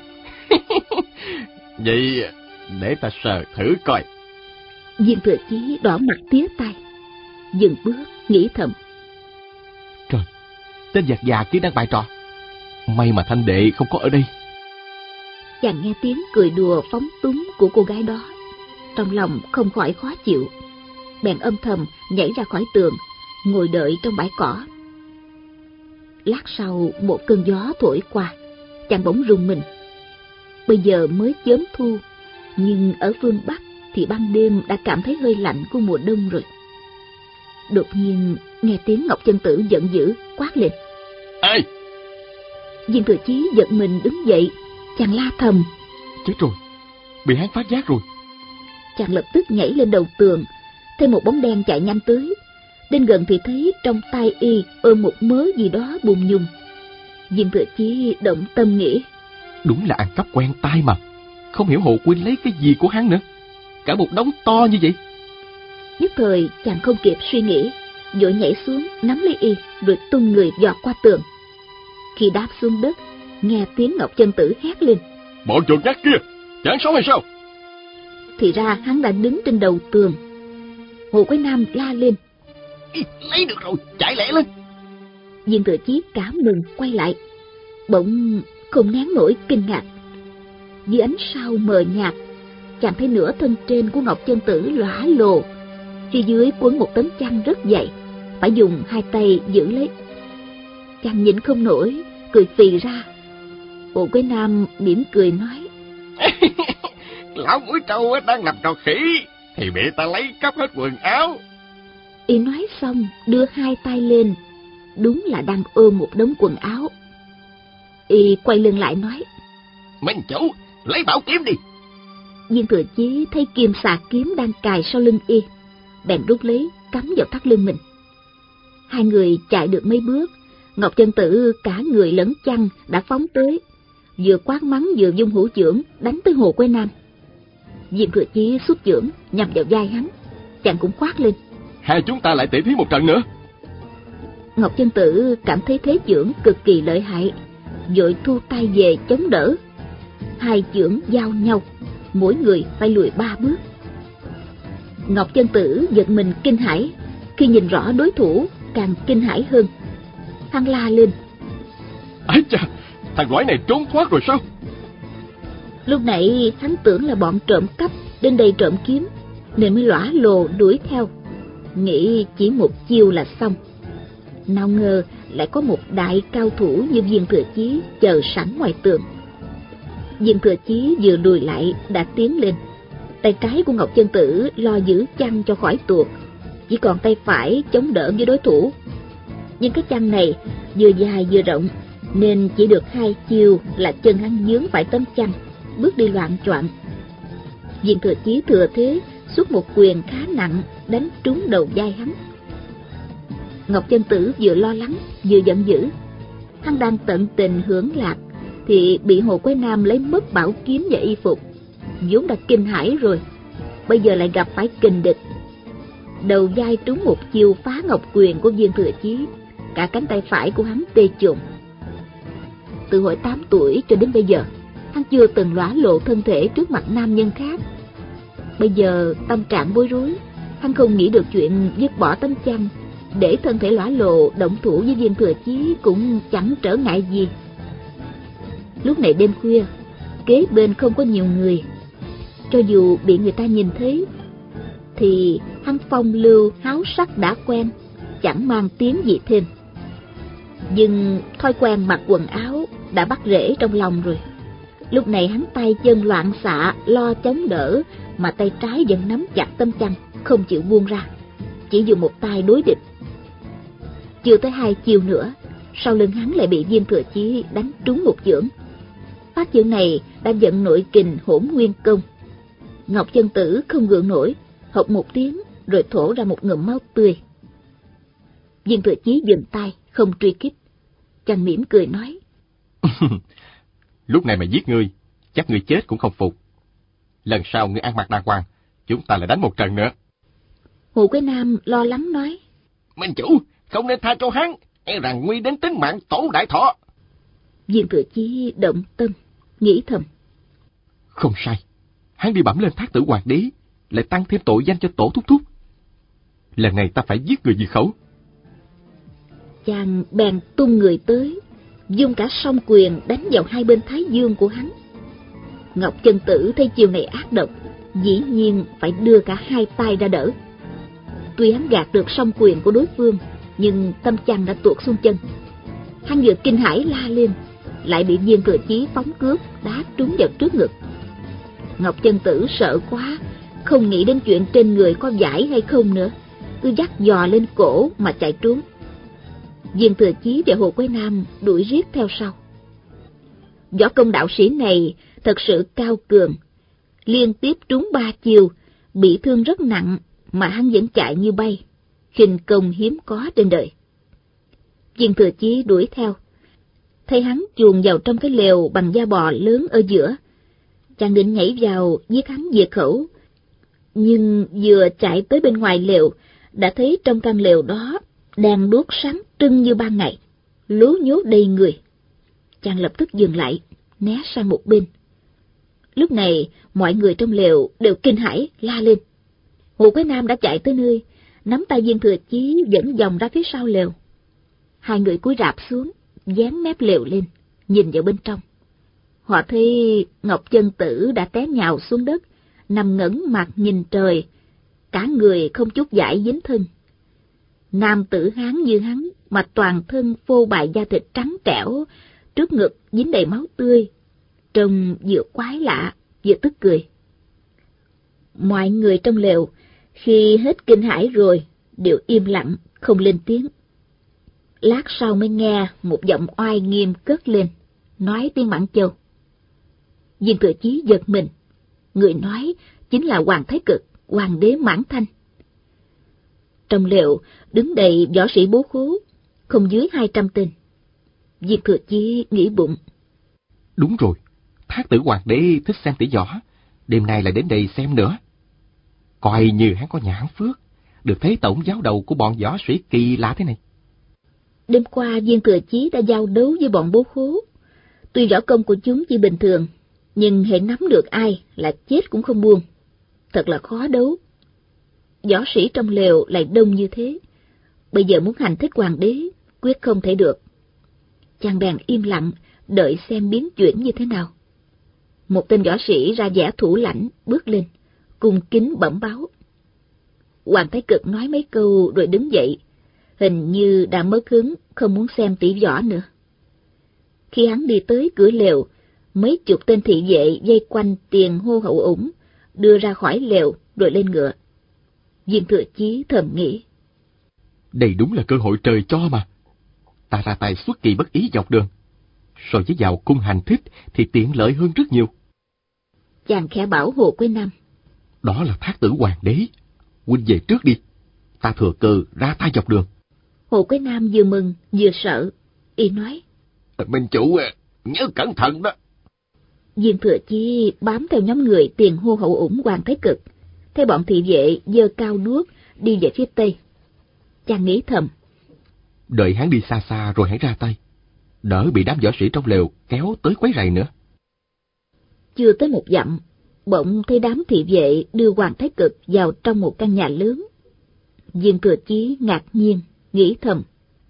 Vậy để ta sờ thử coi. Viên Thừa Chí đỏ mặt tía tay, dừng bước nghĩ thầm: Trời, tên giặc già kia đang bày trò. May mà Thanh đệ không có ở đây. Chàng nghe tiếng cười đùa phóng túng của cô gái đó, trong lòng không khỏi khó chịu, bèn âm thầm nhảy ra khỏi tường, ngồi đợi trong bãi cỏ. Lát sau một cơn gió thổi qua, chàng bỗng rùng mình. Bây giờ mới chớm thu, nhưng ở phương Bắc thì ban đêm đã cảm thấy hơi lạnh của mùa đông rồi. Đột nhiên nghe tiếng Ngọc Chân Tử giận dữ quát lên: Ê! Viên Thừa Chí giật mình đứng dậy, chàng la thầm: Chết rồi, bị hắn phát giác rồi. Chàng lập tức nhảy lên đầu tường, thấy một bóng đen chạy nhanh tới. Đến gần thì thấy trong tay y ôm một mớ gì đó bùng nhùng. Viên Thừa Chí động tâm nghĩ. Đúng là ăn cắp quen tai mà. Không hiểu Hồ Quynh lấy cái gì của hắn nữa. Cả một đống to như vậy. Nhất thời chàng không kịp suy nghĩ, vội nhảy xuống nắm lấy y rồi tung người giọt qua tường. Khi đáp xuống đất, nghe tiếng Ngọc Chân Tử hét lên: Bọn chuột nhắt kia, chẳng sống hay sao? Thì ra hắn đã đứng trên đầu tường. Hồ Quế Nam la lên: Lấy được rồi, chạy lẹ lên. Viên Thừa Chí cảm mừng quay lại, bỗng không nén nổi kinh ngạc. Dưới ánh sao mờ nhạt, chàng thấy nửa thân trên của Ngọc Chân Tử lóa lồ, phía dưới quấn một tấm chăn rất dày, phải dùng hai tay giữ lấy. Chàng nhịn không nổi, cười phì ra. Hồ Quế Nam mỉm cười nói: Lão mũi trâu đang nằm trò khỉ thì bị ta lấy cắp hết quần áo. Y nói xong đưa hai tay lên, đúng là đang ôm một đống quần áo. Y quay lưng lại nói: Minh chủ, lấy bảo kiếm đi. Viên Thừa Chí thấy kim xà kiếm đang cài sau lưng y, bèn rút lấy cắm vào thắt lưng mình. Hai người chạy được mấy bước, Ngọc Chân Tử cả người lẫn chăn đã phóng tới, vừa quát mắng vừa vung hữu chưởng đánh tới Hồ Quế Nam. Viên Thừa Chí xuất chưởng nhằm vào vai hắn, chàng cũng quát lên: Hai chúng ta lại tỉ thí một trận nữa. Ngọc Chân Tử cảm thấy thế chưởng cực kỳ lợi hại, vội thu tay về chống đỡ. Hai chưởng giao nhau, mỗi người phải lùi ba bước. Ngọc Chân Tử giật mình kinh hãi, khi nhìn rõ đối thủ càng kinh hãi hơn. Hắn la lên: Ái chà, thằng quái này trốn thoát rồi sao? Lúc nãy hắn tưởng là bọn trộm cắp đến đây trộm kiếm, nên mới lỏa lồ đuổi theo, nghĩ chỉ một chiêu là xong. Nào ngờ lại có một đại cao thủ như Viên Thừa Chí chờ sẵn ngoài tường. Viên Thừa Chí vừa lùi lại đã tiến lên. Tay trái của Ngọc Chân Tử lo giữ chăn cho khỏi tuột, chỉ còn tay phải chống đỡ với đối thủ. Nhưng cái chăn này vừa dài vừa rộng, nên chỉ được hai chiêu là chân hắn vướng phải tấm chăn, bước đi loạng choạng. Viên Thừa Chí thừa thế xuất một quyền khá nặng đánh trúng đầu vai hắn. Ngọc Chân Tử vừa lo lắng vừa giận dữ. Hắn đang tận tình hưởng lạc thì bị Hồ Quế Nam lấy mất bảo kiếm và y phục, vốn đã kinh hãi rồi, bây giờ lại gặp phải kình địch. Đầu vai trúng một chiêu phá ngọc quyền của Viên Thừa Chí, cả cánh tay phải của hắn tê chồn. Từ hồi tám tuổi cho đến bây giờ, hắn chưa từng lõa lộ thân thể trước mặt nam nhân khác. Bây giờ tâm trạng bối rối, hắn không nghĩ được chuyện dứt bỏ tấm chăn, để thân thể lõa lộ động thủ với Viên Thừa Chí cũng chẳng trở ngại gì. Lúc này đêm khuya, kế bên không có nhiều người, cho dù bị người ta nhìn thấy thì hắn phong lưu háo sắc đã quen, chẳng mang tiếng gì thêm. Nhưng thói quen mặc quần áo đã bắt rễ trong lòng rồi. Lúc này hắn tay chân loạn xạ lo chống đỡ, mà tay trái vẫn nắm chặt tấm chăn không chịu buông ra, chỉ dùng một tay đối địch. Chưa tới hai chiều nữa, sau lưng hắn lại bị Viên Thừa Chí đánh trúng một chưởng. Phát chưởng này đã vận nội kình Hỗn Nguyên Công. Ngọc Chân Tử không gượng nổi, hộc một tiếng rồi thổ ra một ngụm máu tươi. Viên Thừa Chí dừng tay không truy kích, chàng mỉm cười nói: Lúc này mà giết ngươi, chắc ngươi chết cũng không phục. Lần sau ngươi ăn mặc đàng hoàng, chúng ta lại đánh một trận nữa. Hồ Quế Nam lo lắng nói: Minh chủ, không nên tha cho hắn, e rằng nguy đến tính mạng Tổ Đại Thọ. Viên Thừa Chí động tâm, nghĩ thầm: Không sai, hắn đi bẩm lên Thác Tử Hoàng đế, lại tăng thêm tội danh cho Tổ thúc thúc. Lần này ta phải giết người diệt khẩu. Chàng bèn tung người tới, dùng cả song quyền đánh vào hai bên thái dương của hắn. Ngọc Chân Tử thấy chiều này ác độc, dĩ nhiên phải đưa cả hai tay ra đỡ. Tuy hắn gạt được song quyền của đối phương, nhưng tâm chăn đã tuột xuống chân. Hắn vừa kinh hãi la lên, lại bị Viên Thừa Chí phóng cước đá trúng vào trước ngực. Ngọc Chân Tử sợ quá, không nghĩ đến chuyện trên người có vải hay không nữa, cứ dắt dò lên cổ mà chạy trốn. Viên Thừa Chí và Hồ Quế Nam đuổi riết theo sau. Võ công đạo sĩ này thật sự cao cường, liên tiếp trúng ba chiều, bị thương rất nặng mà hắn vẫn chạy như bay, khinh công hiếm có trên đời. Viên Thừa Chí đuổi theo, thấy hắn chuồn vào trong cái lều bằng da bò lớn ở giữa. Chàng định nhảy vào giết hắn diệt khẩu, nhưng vừa chạy tới bên ngoài lều, đã thấy trong căn lều đó đang đuốc sáng trưng như ban ngày, lố nhố đầy người. Chàng lập tức dừng lại, né sang một bên. Lúc này, mọi người trong lều đều kinh hãi la lên. Hồ Quế Nam đã chạy tới nơi, nắm tay Viên Thừa Chí dẫn vòng ra phía sau lều. Hai người cúi rạp xuống, dán mép lều lên, nhìn vào bên trong. Họ thấy Ngọc Chân Tử đã té nhào xuống đất, nằm ngẩng mặt nhìn trời, cả người không chút vải dính thân. Nam tử Hán như hắn mà toàn thân phô bại da thịt trắng trẻo, trước ngực dính đầy máu tươi, trông vừa quái lạ vừa tức cười. Mọi người trong lều khi hết kinh hãi rồi đều im lặng không lên tiếng. Lát sau mới nghe một giọng oai nghiêm cất lên, nói tiếng Mãn Châu. Viên Thừa Chí giật mình, người nói chính là Hoàng Thái Cực, hoàng đế Mãn Thanh. Trong lều đứng đầy võ sĩ bố khố, không dưới hai trăm tên. Viên Thừa Chí nghĩ bụng. Đúng rồi, Thác tử hoàng đế thích xem tỷ võ, đêm nay lại đến đây xem nữa. Coi như hắn có nhãn phước, được thấy tổng giáo đầu của bọn võ sĩ kỳ lạ thế này. Đêm qua Viên Thừa Chí đã giao đấu với bọn bố khố. Tuy võ công của chúng chỉ bình thường, nhưng hễ nắm được ai là chết cũng không buông. Thật là khó đấu. Võ sĩ trong lều lại đông như thế, bây giờ muốn hành thích hoàng đế quyết không thể được. Chàng bèn im lặng đợi xem biến chuyển như thế nào. Một tên võ sĩ ra vẻ thủ lãnh bước lên, cung kính bẩm báo. Hoàng Thái Cực nói mấy câu rồi đứng dậy, hình như đã mất hứng không muốn xem tỷ võ nữa. Khi hắn đi tới cửa lều, mấy chục tên thị vệ vây quanh tiền hô hậu ủng, đưa ra khỏi lều rồi lên ngựa. Viên Thừa Chí thầm nghĩ. Đây đúng là cơ hội trời cho mà. Ta ra tay xuất kỳ bất ý dọc đường, so với vào cung hành thích thì tiện lợi hơn rất nhiều. Chàng khẽ bảo Hồ Quế Nam. Đó là Thác tử hoàng đế, huynh về trước đi, ta thừa cơ ra tay dọc đường. Hồ Quế Nam vừa mừng vừa sợ, y nói. Minh chủ nhớ cẩn thận đó. Viên Thừa Chí bám theo nhóm người tiền hô hậu ủng Hoàng Thái Cực, thấy bọn thị vệ giơ cao đuốc đi về phía tây. Chàng nghĩ thầm. Đợi hắn đi xa xa rồi hãy ra tay, đỡ bị đám võ sĩ trong lều kéo tới quấy rầy nữa. Chưa tới một dặm, bỗng thấy đám thị vệ đưa Hoàng Thái Cực vào trong một căn nhà lớn. Viên Thừa Chí ngạc nhiên, nghĩ thầm.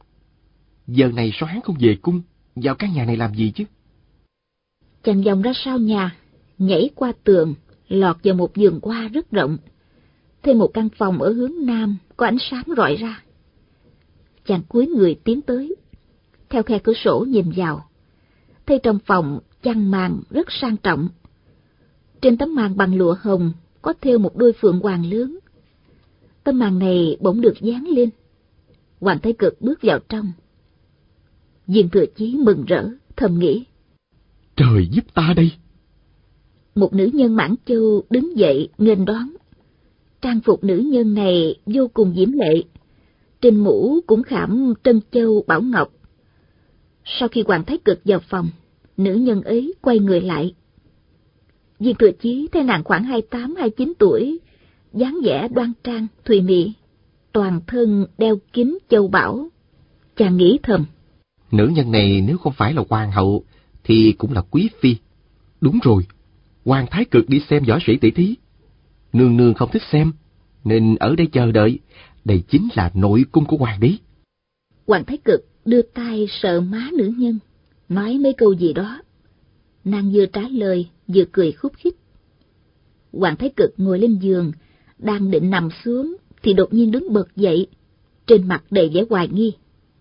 Giờ này sao hắn không về cung, vào căn nhà này làm gì chứ? Chàng vòng ra sau nhà, nhảy qua tường, lọt vào một vườn hoa rất rộng. Thêm một căn phòng ở hướng nam có ánh sáng rọi ra. Chàng cúi người tiến tới, theo khe cửa sổ nhìn vào, thấy trong phòng chăn màn rất sang trọng. Trên tấm màn bằng lụa hồng có thêu một đôi phượng hoàng lớn. Tấm màn này bỗng được dán lên. Hoàng Thái Cực bước vào trong. Viên Thừa Chí mừng rỡ, thầm nghĩ. Trời giúp ta đây. Một nữ nhân Mãn Châu đứng dậy nghênh đón. Trang phục nữ nhân này vô cùng diễm lệ, trên mũ cũng khảm trân châu bảo ngọc. Sau khi Hoàng Thái Cực vào phòng, nữ nhân ấy quay người lại. Viên Thừa Chí thấy nàng khoảng hai mươi tám hai mươi chín tuổi, dáng vẻ đoan trang thùy mị, toàn thân đeo kính châu bảo. Chàng nghĩ thầm. Nữ nhân này nếu không phải là hoàng hậu thì cũng là quý phi. Đúng rồi, Hoàng Thái Cực đi xem võ sĩ tỷ thí, nương nương không thích xem nên ở đây chờ đợi. Đây chính là nội cung của hoàng đế. Hoàng Thái Cực đưa tay sờ má nữ nhân, nói mấy câu gì đó. Nàng vừa trả lời vừa cười khúc khích. Hoàng Thái Cực ngồi lên giường, đang định nằm xuống thì đột nhiên đứng bật dậy, trên mặt đầy vẻ hoài nghi.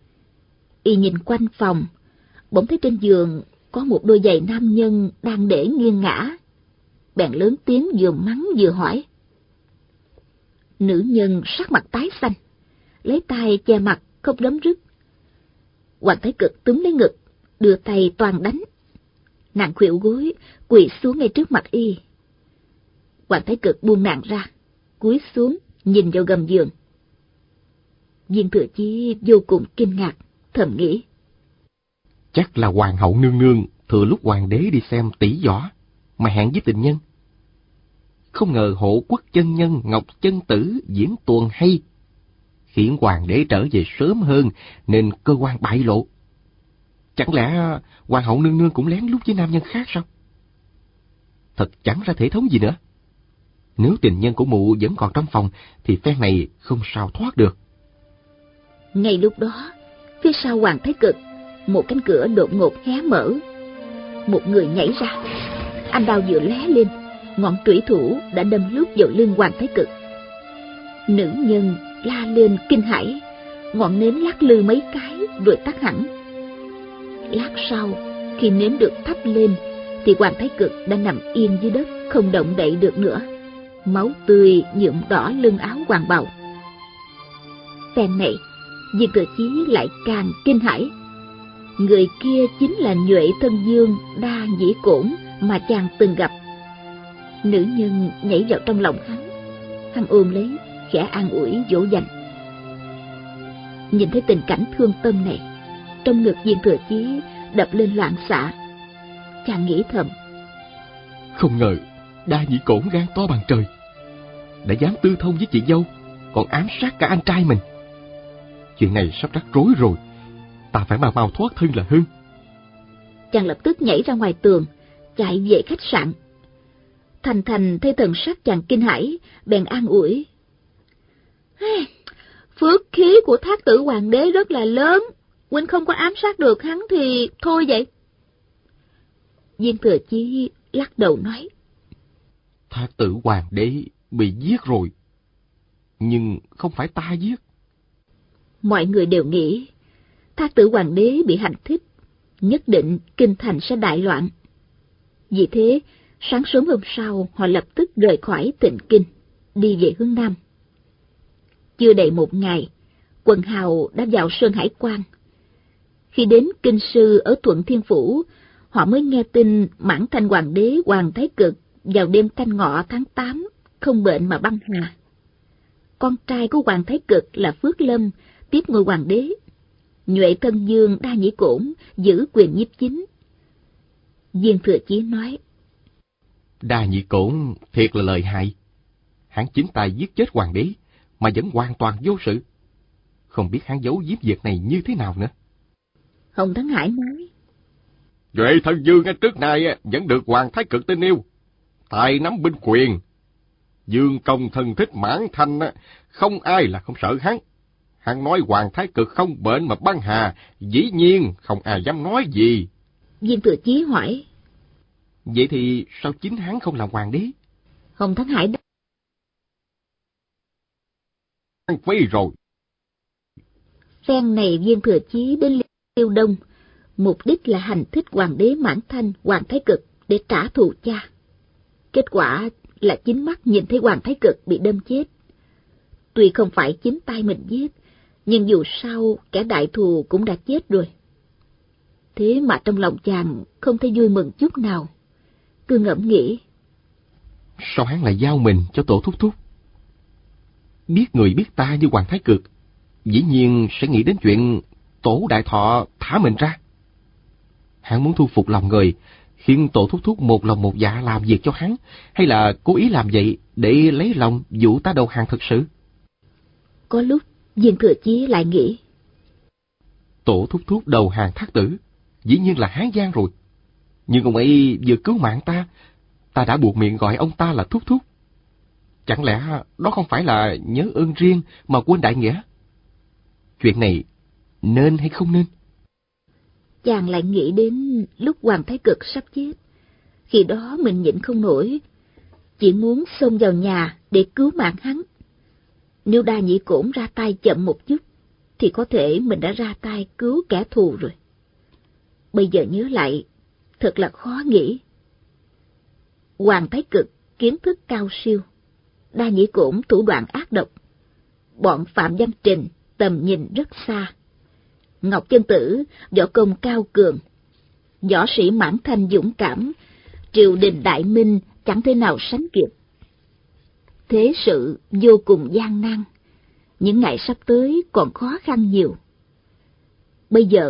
Y nhìn quanh phòng, bỗng thấy trên giường có một đôi giày nam nhân đang để nghiêng ngả. Bèn lớn tiếng vừa mắng vừa hỏi. Nữ nhân sắc mặt tái xanh, lấy tay che mặt không đấm rứt. Hoàng Thái Cực túm lấy ngực, đưa tay toàn đánh. Nàng khuỵu gối, quỳ xuống ngay trước mặt y. Hoàng Thái Cực buông nàng ra, cúi xuống nhìn vào gầm giường. Viên Thừa Chí vô cùng kinh ngạc, thầm nghĩ. Chắc là hoàng hậu nương nương thừa lúc hoàng đế đi xem tỷ võ mà hẹn với tình nhân. Không ngờ Hộ Quốc chân nhân Ngọc Chân Tử diễn tuồng hay, khiến hoàng đế trở về sớm hơn nên cơ quan bại lộ. Chẳng lẽ hoàng hậu nương nương cũng lén lút với nam nhân khác sao? Thật chẳng ra thể thống gì nữa. Nếu tình nhân của mụ vẫn còn trong phòng thì phen này không sao thoát được. Ngay lúc đó, phía sau Hoàng Thái Cực, một cánh cửa đột ngột hé mở. Một người nhảy ra, anh đao vừa lóe lên, ngọn trủy thủ đã đâm lướt vào lưng Hoàng Thái Cực. Nữ nhân la lên kinh hãi, ngọn nến lắc lư mấy cái rồi tắt hẳn. Lát sau, khi nến được thắp lên thì Hoàng Thái Cực đã nằm yên dưới đất, không động đậy được nữa. Máu tươi nhuộm đỏ lưng áo hoàng bào. Phen này, Viên Thừa Chí lại càng kinh hãi. Người kia chính là Nhuệ Thân Dương Đa Nhĩ Cổn mà chàng từng gặp. Nữ nhân nhảy vào trong lòng hắn, hắn ôm lấy, khẽ an ủi dỗ dành. Nhìn thấy tình cảnh thương tâm này, trong ngực Viên Thừa Chí đập lên loạn xạ. Chàng nghĩ thầm, không ngờ Đa Nhĩ Cổn gan to bằng trời, đã dám tư thông với chị dâu, còn ám sát cả anh trai mình. Chuyện này sắp rắc rối rồi, ta phải mau mau thoát thân là hơn. Chàng lập tức nhảy ra ngoài tường, chạy về khách sạn. Thành Thành thấy thần sắc chàng kinh hãi, bèn an ủi. Phước khí của Thác Tử Hoàng đế rất là lớn, huynh không có ám sát được hắn thì thôi vậy. Viên Thừa Chí lắc đầu nói. Thác Tử Hoàng đế bị giết rồi, nhưng không phải ta giết. Mọi người đều nghĩ Thác Tử Hoàng đế bị hành thích, nhất định kinh thành sẽ đại loạn. Vì thế, sáng sớm hôm sau họ lập tức rời khỏi Tịnh Kinh, đi về hướng Nam. Chưa đầy một ngày, quần hào đã vào Sơn Hải Quan. Khi đến Kinh Sư ở Thuận Thiên Phủ, họ mới nghe tin Mãn Thanh Hoàng đế Hoàng Thái Cực vào đêm Canh Ngọ tháng tám không bệnh mà băng hà. Con trai của Hoàng Thái Cực là Phước Lâm tiếp ngôi hoàng đế. Nhuệ Thân Dương Đa Nhĩ Cổn giữ quyền nhiếp chính. Viên Thừa Chí nói. Đa Nhĩ Cổn thiệt là lợi hại. Hắn chính tay giết chết hoàng đế mà vẫn hoàn toàn vô sự. Không biết hắn giấu giếm việc này như thế nào nữa. Hồng Thắng Hải nói. Nhuệ Thân Dương trước nay vẫn được Hoàng Thái Cực tin yêu, tài nắm binh quyền. Dương công thân thích Mãn Thanh, không ai là không sợ hắn. Hắn nói Hoàng Thái Cực không bệnh mà băng hà, dĩ nhiên không ai dám nói gì. Viên Thừa Chí hỏi. Vậy thì sao chính hắn không làm hoàng đế? Hồng Thắng Hải đáp. Hắn phi rồi. Phen này Viên Thừa Chí đến Liêu Đông, mục đích là hành thích hoàng đế Mãn Thanh, Hoàng Thái Cực để trả thù cha. Kết quả là chính mắt nhìn thấy Hoàng Thái Cực bị đâm chết. Tuy không phải chính tay mình giết, nhưng dù sao kẻ đại thù cũng đã chết rồi. Thế mà trong lòng chàng không thấy vui mừng chút nào, cứ ngẫm nghĩ. Sao hắn lại giao mình cho Tổ Thúc Thúc? Biết người biết ta như Hoàng Thái Cực, dĩ nhiên sẽ nghĩ đến chuyện Tổ Đại Thọ thả mình ra. Hắn muốn thu phục lòng người, khiến Tổ Thúc Thúc một lòng một dạ làm việc cho hắn, hay là cố ý làm vậy để lấy lòng dụ ta đầu hàng thật sự? Có lúc Viên Thừa Chí lại nghĩ. Tổ Thúc Thúc đầu hàng Thác Tử, dĩ nhiên là Hán Giang rồi. Nhưng ông ấy vừa cứu mạng ta, ta đã buộc miệng gọi ông ta là Thúc Thúc. Chẳng lẽ đó không phải là nhớ ơn riêng mà quên đại nghĩa? Chuyện này nên hay không nên? Chàng lại nghĩ đến lúc Hoàng Thái Cực sắp chết. Khi đó mình nhịn không nổi, chỉ muốn xông vào nhà để cứu mạng hắn. Nếu Đa Nhĩ Cổn ra tay chậm một chút, thì có thể mình đã ra tay cứu kẻ thù rồi. Bây giờ nhớ lại, thật là khó nghĩ. Hoàng Thái Cực kiến thức cao siêu, Đa Nhĩ Cổn thủ đoạn ác độc. Bọn Phạm Văn Trình tầm nhìn rất xa. Ngọc Chân Tử võ công cao cường, võ sĩ Mãn Thanh dũng cảm, triều đình đại minh chẳng thể nào sánh kịp. Thế sự vô cùng gian nan, những ngày sắp tới còn khó khăn nhiều. Bây giờ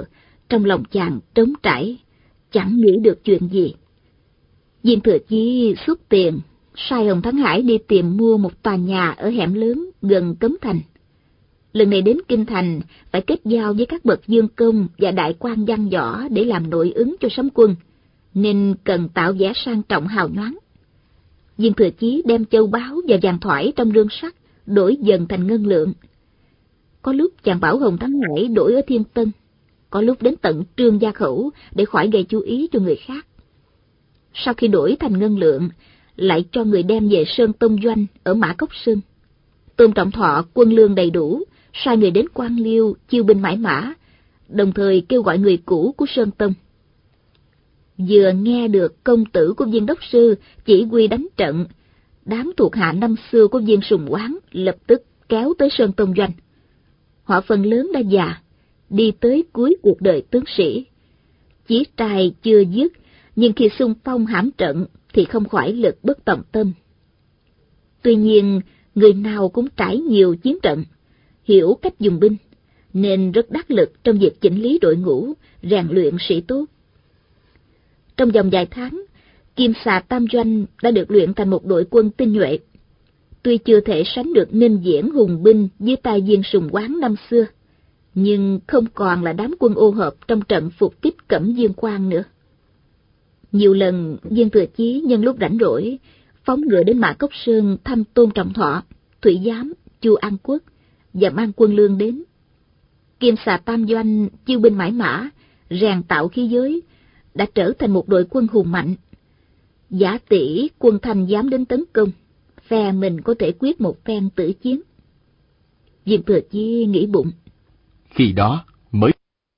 Trong lòng chàng trống trải, chẳng nghĩ được chuyện gì. Viên Thừa Chí xuất tiền, sai Hồng Thắng Hải đi tìm mua một tòa nhà ở hẻm lớn gần Cấm Thành. Lần này đến Kinh Thành phải kết giao với các bậc dương công và đại quan văn võ để làm nội ứng cho sấm quân, nên cần tạo vẻ sang trọng hào nhoáng. Viên Thừa Chí đem châu báu và vàng thoải trong rương sắt đổi dần thành ngân lượng. Có lúc chàng bảo Hồng Thắng Hải đổi ở Thiên Tân, có lúc đến tận Trương Gia Khẩu để khỏi gây chú ý cho người khác. Sau khi đổi thành ngân lượng, lại cho người đem về Sơn Tông Doanh ở Mã Cốc Sơn. Tôn Trọng Thọ quân lương đầy đủ, sai người đến Quan Liêu chiêu binh mãi mã, đồng thời kêu gọi người cũ của Sơn Tông. Vừa nghe được công tử của Viên Đốc Sư chỉ huy đánh trận, đám thuộc hạ năm xưa của Viên Sùng Quán lập tức kéo tới Sơn Tông Doanh. Họ phần lớn đã già, đi tới cuối cuộc đời tướng sĩ. Chí trai chưa dứt, nhưng khi xung phong hãm trận thì không khỏi lực bất tòng tâm. Tuy nhiên, người nào cũng trải nhiều chiến trận, hiểu cách dùng binh, nên rất đắc lực trong việc chỉnh lý đội ngũ, rèn luyện sĩ tốt. Trong vòng vài tháng, Kim Xà Tam Doanh đã được luyện thành một đội quân tinh nhuệ. Tuy chưa thể sánh được Ninh Viễn hùng binh dưới tay Viên Sùng Quán năm xưa, nhưng không còn là đám quân ô hợp trong trận phục kích Cẩm Dương Quan nữa. Nhiều lần Viên Thừa Chí nhân lúc rảnh rỗi phóng ngựa đến Mã Cốc Sơn thăm Tôn Trọng Thọ, Thủy Giám, Chu An Quốc và mang quân lương đến. Kim Xà Tam Doanh chiêu binh mãi mã, rèn tạo khí giới, đã trở thành một đội quân hùng mạnh. Giả tỷ quân Thanh dám đến tấn công, phe mình có thể quyết một phen tử chiến. Viên Thừa Chí nghĩ bụng, khi đó mới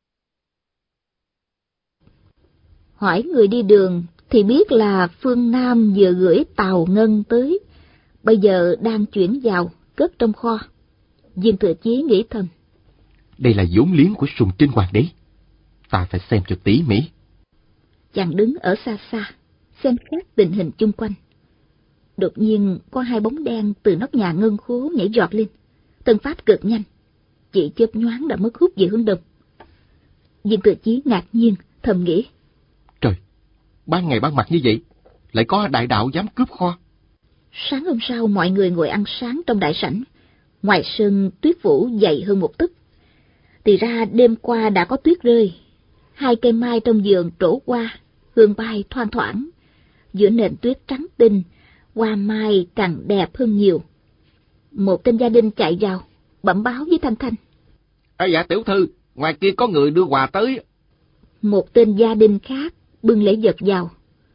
hỏi người đi đường thì biết là phương Nam vừa gửi tàu ngân tới, bây giờ đang chuyển vào cất trong kho. Viên Thừa Chí nghĩ thầm, đây là vốn liếng của Sùng Trinh Hoàng đế, ta phải xem cho tỉ mỉ. Chàng đứng ở xa xa, xem xét tình hình chung quanh. Đột nhiên có hai bóng đen từ nóc nhà ngân khố nhảy giọt lên, thân pháp cực nhanh, chỉ chớp nhoáng đã mất hút về hướng đông. Viên Thừa Chí ngạc nhiên, thầm nghĩ, trời, ban ngày ban mặt như vậy, lại có đại đạo dám cướp kho. Sáng hôm sau mọi người ngồi ăn sáng trong đại sảnh, ngoài sân tuyết phủ dày hơn một tấc. Thì ra đêm qua đã có tuyết rơi, hai cây mai trong vườn trổ qua, hương bay thoang thoảng, giữa nền tuyết trắng tinh, hoa mai càng đẹp hơn nhiều. Một tên gia đình chạy vào, bẩm báo với Thanh Thanh, À, dạ tiểu thư, ngoài kia có người đưa quà tới. Một tên gia đình khác bưng lễ vật vào.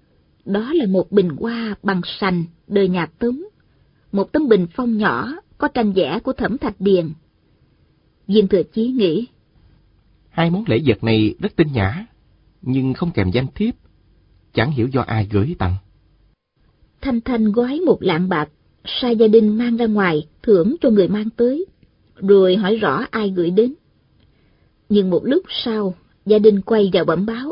Đó là một bình hoa bằng sành đời nhà Tống, một tấm bình phong nhỏ có tranh vẽ của Thẩm Thạch Điền. Viên Thừa Chí nghĩ, hai món lễ vật này rất tinh nhã, nhưng không kèm danh thiếp, chẳng hiểu do ai gửi tặng. Thanh Thanh gói một lạng bạc, sai gia đình mang ra ngoài thưởng cho người mang tới, rồi hỏi rõ ai gửi đến. Nhưng một lúc sau, gia đình quay vào bẩm báo,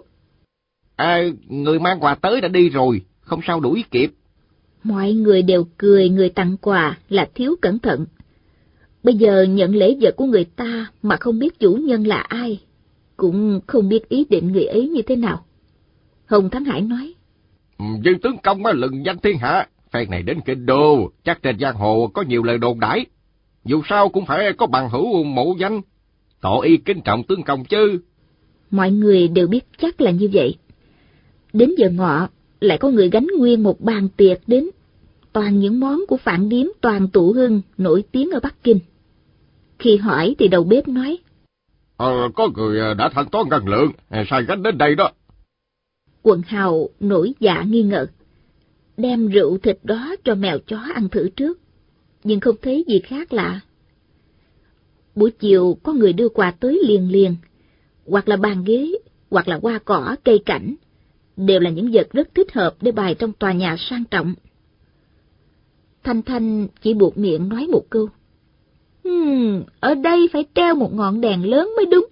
À, người mang quà tới đã đi rồi, không sao đuổi kịp. Mọi người đều cười người tặng quà là thiếu cẩn thận. Bây giờ nhận lễ vật của người ta mà không biết chủ nhân là ai, cũng không biết ý định người ấy như thế nào. Hồng Thắng Hải nói, Viên tướng công lừng danh thiên hạ, phen này đến Kinh Đô, chắc trên giang hồ có nhiều lời đồn đãi. Dù sao cũng phải có bằng hữu mộ danh, tỏ y kính trọng tướng công chứ. Mọi người đều biết chắc là như vậy. Đến giờ ngọ, lại có người gánh nguyên một bàn tiệc đến, toàn những món của Phạn Điếm Toàn Tụ Hưng nổi tiếng ở Bắc Kinh. Khi hỏi thì đầu bếp nói, Ờ, có người đã thanh toán ngân lượng, sai gánh đến đây đó. Quần hào nổi dạ nghi ngờ, đem rượu thịt đó cho mèo chó ăn thử trước, nhưng không thấy gì khác lạ. Buổi chiều có người đưa quà tới liền liền, hoặc là bàn ghế, hoặc là hoa cỏ, cây cảnh, đều là những vật rất thích hợp để bày trong tòa nhà sang trọng. Thanh Thanh chỉ buộc miệng nói một câu, Hmm, ở đây phải treo một ngọn đèn lớn mới đúng.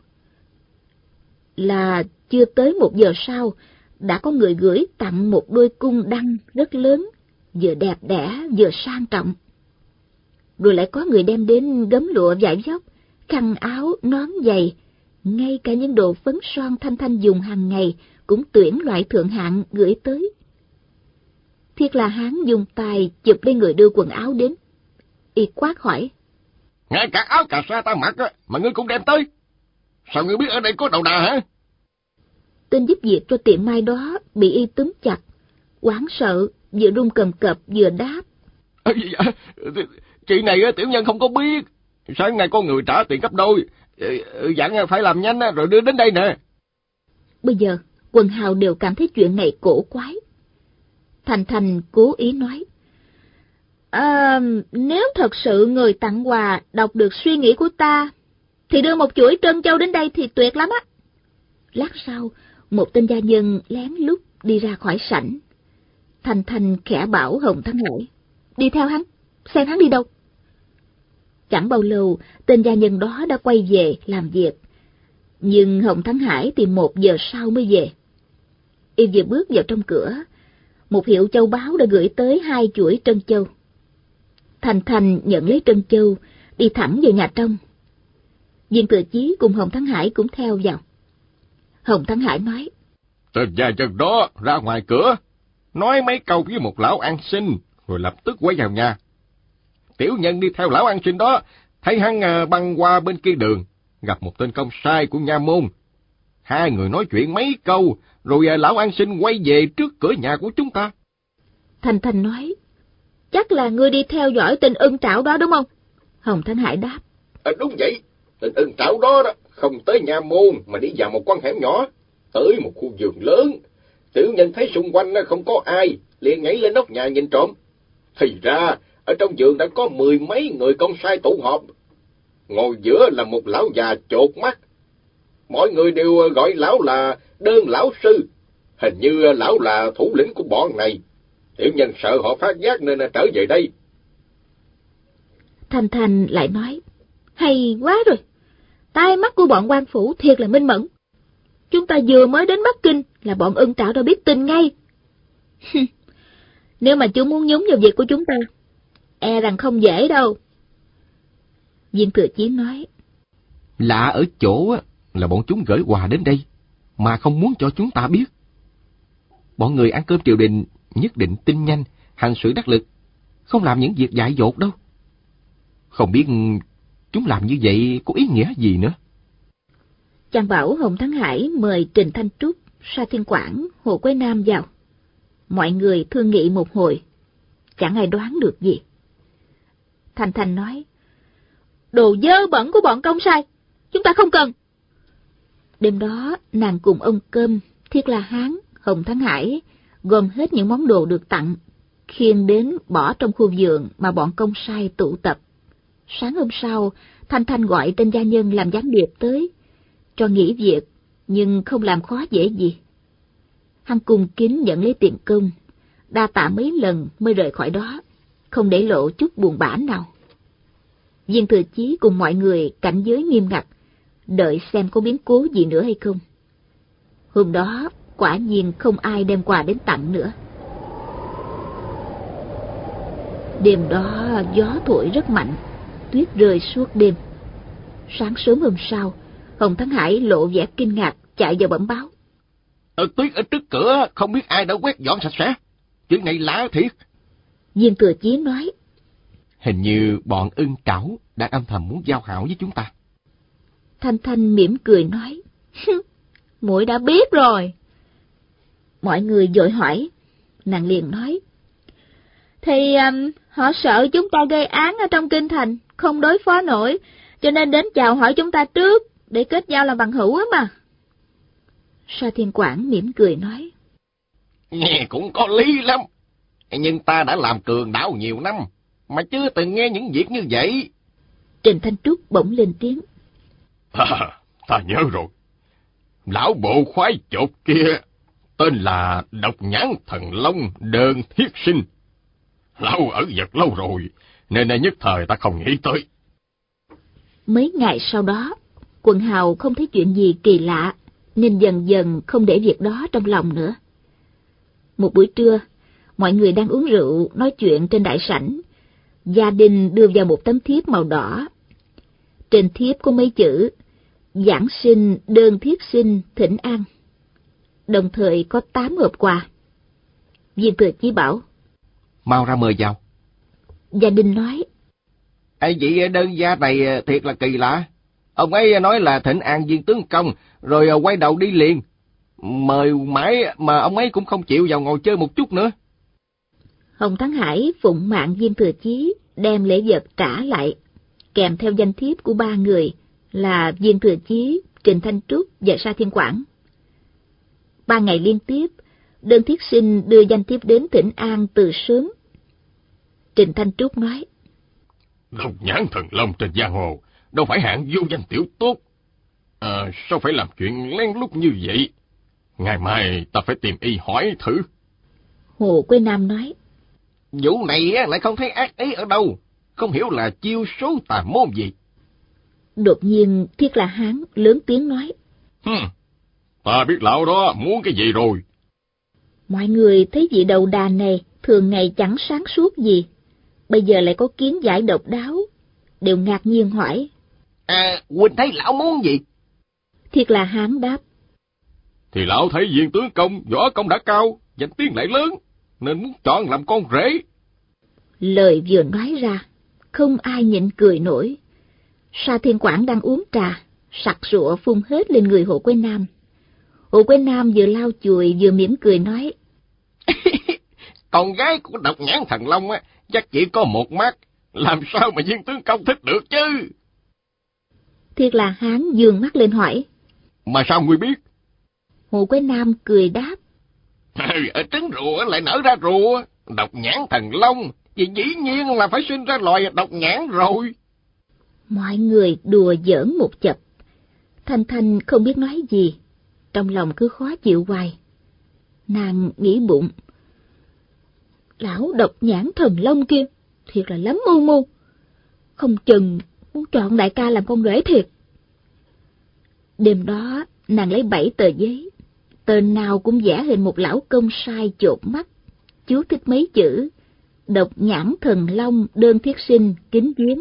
Là chưa tới một giờ sau, đã có người gửi tặng một đôi cung đăng rất lớn, vừa đẹp đẽ vừa sang trọng. Rồi lại có người đem đến gấm lụa vải vóc, khăn áo, nón giày, ngay cả những đồ phấn son Thanh Thanh dùng hàng ngày cũng tuyển loại thượng hạng gửi tới. Thiết La Hán dùng tay chụp lấy người đưa quần áo đến. Y quát hỏi: Ngay cả áo cà sa ta mặc á, mà ngươi cũng đem tới? Sao ngươi biết ở đây có đầu đà hả? Tên giúp việc cho tiệm may đó bị y túm chặt, hoảng sợ, vừa run cầm cập vừa đáp: À, chuyện này tiểu nhân không có biết. Sáng nay có người trả tiền gấp đôi, dặn phải làm nhanh rồi đưa đến đây nè. Bây giờ quần hào đều cảm thấy chuyện này cổ quái. Thành Thành cố ý nói: À, nếu thật sự người tặng quà đọc được suy nghĩ của ta, thì đưa một chuỗi trân châu đến đây thì tuyệt lắm á. Lát sau, một tên gia nhân lén lút đi ra khỏi sảnh. Thành Thành khẽ bảo Hồng Thắng Hải: Đi theo hắn, xem hắn đi đâu. Chẳng bao lâu, tên gia nhân đó đã quay về làm việc. Nhưng Hồng Thắng Hải thì một giờ sau mới về. Y vừa bước vào trong cửa, một hiệu châu báu đã gửi tới hai chuỗi trân châu. Thành Thành nhận lấy trân châu, đi thẳng về nhà trong. Viên Thừa Chí cùng Hồng Thắng Hải cũng theo vào. Hồng Thắng Hải nói: Tên gia nhân đó ra ngoài cửa, nói mấy câu với một lão ăn xin, rồi lập tức quay vào nhà. Tiểu nhân đi theo lão ăn xin đó, thấy hắn băng qua bên kia đường, gặp một tên công sai của nha môn. Hai người nói chuyện mấy câu, rồi lão ăn xin quay về trước cửa nhà của chúng ta. Thành Thành nói: Chắc là ngươi đi theo dõi tên ưng trảo đó đúng không? Hồng Thắng Hải đáp: À, đúng vậy, tên ưng trảo đó, đó không tới nha môn mà đi vào một con hẻm nhỏ, tới một khu vườn lớn. Tiểu nhân thấy xung quanh không có ai, liền nhảy lên nóc nhà nhìn trộm. Thì ra ở trong vườn đã có mười mấy người công sai tụ họp. Ngồi giữa là một lão già chột mắt. Mọi người đều gọi lão là Đơn lão sư. Hình như lão là thủ lĩnh của bọn này. Tiểu nhân sợ họ phát giác nên trở về đây. Thành Thành lại nói: Hay quá rồi, tai mắt của bọn quan phủ thiệt là minh mẫn. Chúng ta vừa mới đến Bắc Kinh là bọn ưng trảo đã biết tin ngay. Nếu mà chúng muốn nhúng vào việc của chúng ta, e rằng không dễ đâu. Viên Thừa Chí nói: Lạ ở chỗ là bọn chúng gửi quà đến đây, mà không muốn cho chúng ta biết. Bọn người ăn cơm triều đình nhất định tin nhanh, hành sự đắc lực, không làm những việc dại dột đâu. Không biết chúng làm như vậy có ý nghĩa gì nữa. Chàng bảo Hồng Thắng Hải mời Trình Thanh Trúc, Sa Thiên Quảng, Hồ Quế Nam vào. Mọi người thương nghị một hồi, chẳng ai đoán được gì. Thành Thành nói: Đồ dơ bẩn của bọn công sai, chúng ta không cần. Đêm đó, nàng cùng ông Cơm, Thiết La Hán, Hồng Thắng Hải gom hết những món đồ được tặng, khiêng đến bỏ trong khu vườn mà bọn công sai tụ tập. Sáng hôm sau, Thanh Thanh gọi tên gia nhân làm gián điệp tới, cho nghỉ việc, nhưng không làm khó dễ gì. Hắn cung kính nhận lấy tiền công, đa tạ mấy lần mới rời khỏi đó, không để lộ chút buồn bã nào. Viên Thừa Chí cùng mọi người cảnh giới nghiêm ngặt, đợi xem có biến cố gì nữa hay không. Hôm đó, quả nhiên không ai đem quà đến tặng nữa. Đêm đó gió thổi rất mạnh, tuyết rơi suốt đêm. Sáng sớm hôm sau, Hồng Thắng Hải lộ vẻ kinh ngạc chạy vào bẩm báo: Ở tuyết ở trước cửa không biết ai đã quét dọn sạch sẽ. Chuyện này lạ thiệt. Viên Thừa Chí nói: Hình như bọn ưng trảo đã âm thầm muốn giao hảo với chúng ta. Thanh Thanh mỉm cười nói: Muội đã biết rồi. Mọi người vội hỏi, nàng liền nói: Thì um, họ sợ chúng ta gây án ở trong kinh thành, không đối phó nổi, cho nên đến chào hỏi chúng ta trước, để kết giao làm bằng hữu á mà. Sa Thiên Quảng mỉm cười nói: Nghe cũng có lý lắm, nhưng ta đã làm cường đảo nhiều năm, mà chưa từng nghe những việc như vậy. Trình Thanh Trúc bỗng lên tiếng: À, ta nhớ rồi. Lão bộ khoái chột kia, tên là Độc Nhãn Thần Long Đơn Thiết Sinh. Lão ở giật lâu rồi, nên nhất thời ta không nghĩ tới. Mấy ngày sau đó, quần hào không thấy chuyện gì kỳ lạ, nên dần dần không để việc đó trong lòng nữa. Một buổi trưa, mọi người đang uống rượu, nói chuyện trên đại sảnh. Gia đình đưa vào một tấm thiếp màu đỏ. Trên thiếp có mấy chữ: Giảng sinh đơn thiết sinh thỉnh an. Đồng thời có tám hộp quà. Viên Thừa Chí bảo: Mau ra mời vào. Gia Đình nói: Ê, vị đơn gia này thiệt là kỳ lạ. Ông ấy nói là thỉnh an Viên tướng công, rồi quay đầu đi liền. Mời mãi mà ông ấy cũng không chịu vào ngồi chơi một chút nữa. Hồng Thắng Hải phụng mạng Viên Thừa Chí đem lễ vật trả lại, kèm theo danh thiếp của ba người là Viên Thừa Chí, Trịnh Thanh Trúc và Sa Thiên Quảng. Ba ngày liên tiếp, đơn thiết sinh đưa danh thiếp đến thỉnh an từ sớm. Trịnh Thanh Trúc nói: Độc nhãn thần long trên giang hồ, đâu phải hạng vô danh tiểu tốt. À, sao phải làm chuyện lén lút như vậy? Ngày mai ta phải tìm y hỏi thử. Hồ Quế Nam nói: Vụ này lại không thấy ác ý ở đâu, không hiểu là chiêu số tà môn gì. Đột nhiên Thiết La Hán lớn tiếng nói: Hừm, ta biết lão đó muốn cái gì rồi. Mọi người thấy vị đầu đà này thường ngày chẳng sáng suốt gì, bây giờ lại có kiến giải độc đáo, đều ngạc nhiên hỏi: À, huynh thấy lão muốn gì? Thiết La Hán đáp: Thì lão thấy Viên tướng công võ công đã cao, danh tiếng lại lớn, nên muốn chọn làm con rể. Lời vừa nói ra, không ai nhịn cười nổi. Sa Thiên Quảng đang uống trà, sặc sụa phun hết lên người Hồ Quế Nam. Hồ Quế Nam vừa lau chùi vừa mỉm cười nói: Con gái của độc nhãn thần long á, chắc chỉ có một mắt, làm sao mà Viên tướng công thích được chứ? Thiết La Hán dương mắt lên hỏi: Mà sao ngươi biết? Hồ Quế Nam cười đáp: Ở trứng rùa lại nở ra rùa, độc nhãn thần long, thì dĩ nhiên là phải sinh ra loài độc nhãn rồi. Mọi người đùa giỡn một chập. Thanh Thanh không biết nói gì, trong lòng cứ khó chịu hoài. Nàng nghĩ bụng: Lão độc nhãn thần long kia thiệt là lắm mưu mô, không chừng muốn chọn đại ca làm con rể thiệt. Đêm đó nàng lấy bảy tờ giấy, tên nào cũng vẽ hình một lão công sai chột mắt, chú thích mấy chữ: độc nhãn thần long đơn thiết sinh kính giếng.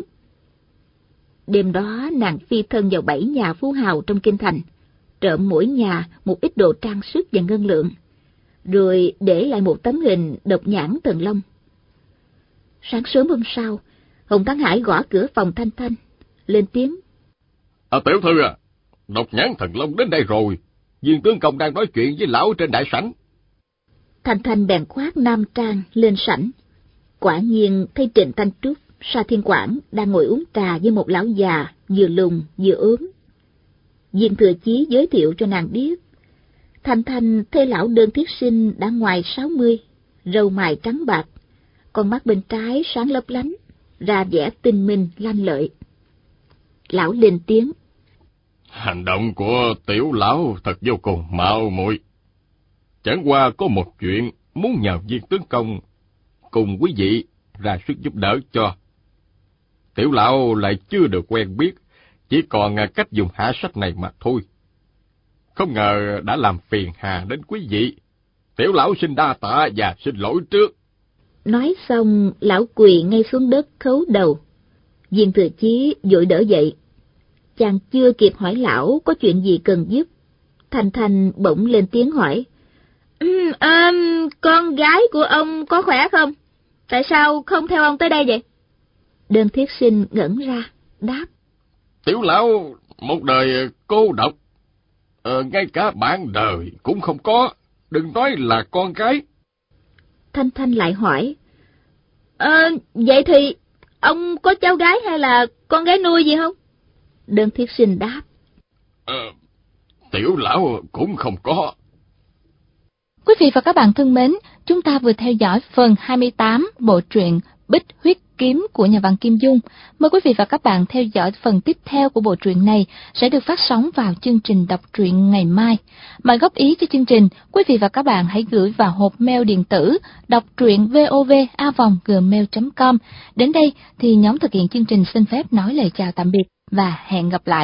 Đêm đó nàng phi thân vào bảy nhà phú hào trong kinh thành, trộm mỗi nhà một ít đồ trang sức và ngân lượng, rồi để lại một tấm hình độc nhãn thần long. Sáng sớm hôm sau, Hồng Thắng Hải gõ cửa phòng Thanh Thanh, lên tiếng: À, tiểu thư à, độc nhãn thần long đến đây rồi, Viên tướng công đang nói chuyện với lão trên đại sảnh. Thanh Thanh bèn khoác nam trang lên sảnh. Quả nhiên thấy Trịnh Thanh Trúc, Sa Thiên Quảng đang ngồi uống trà với một lão già vừa lùn vừa ốm. Viên Thừa Chí giới thiệu cho nàng biết. Thanh Thanh thấy lão đơn thiết sinh đã ngoài sáu mươi, râu mày trắng bạc, con mắt bên trái sáng lấp lánh, ra vẻ tinh minh lanh lợi. Lão lên tiếng: Hành động của tiểu lão thật vô cùng mạo muội. Chẳng qua có một chuyện muốn nhờ Viên tướng công cùng quý vị ra sức giúp đỡ cho. Tiểu lão lại chưa được quen biết, chỉ còn cách dùng hạ sách này mà thôi. Không ngờ đã làm phiền hà đến quý vị. Tiểu lão xin đa tạ và xin lỗi trước. Nói xong, lão quỳ ngay xuống đất khấu đầu. Viên Thừa Chí vội đỡ dậy. Chàng chưa kịp hỏi lão có chuyện gì cần giúp, Thanh Thanh bỗng lên tiếng hỏi: um, um, con gái của ông có khỏe không? Tại sao không theo ông tới đây vậy? Đơn thiết sinh ngẩn ra, đáp: Tiểu lão một đời cô độc, ờ, ngay cả bạn đời cũng không có, đừng nói là con gái. Thanh Thanh lại hỏi: Ờ, vậy thì ông có cháu gái hay là con gái nuôi gì không? Đơn thiết sinh đáp: Ờ, tiểu lão cũng không có. Quý vị và các bạn thân mến, chúng ta vừa theo dõi phần hai mươi tám bộ truyện Bích Huyết Kiếm của nhà văn Kim Dung. Mời quý vị và các bạn theo dõi phần tiếp theo của bộ truyện này sẽ được phát sóng vào chương trình đọc truyện ngày mai. Mời góp ý cho chương trình, quý vị và các bạn hãy gửi vào hộp mail điện tử đọc truyện vov a vòng gmail chấm com. Đến đây thì nhóm thực hiện chương trình xin phép nói lời chào tạm biệt và hẹn gặp lại.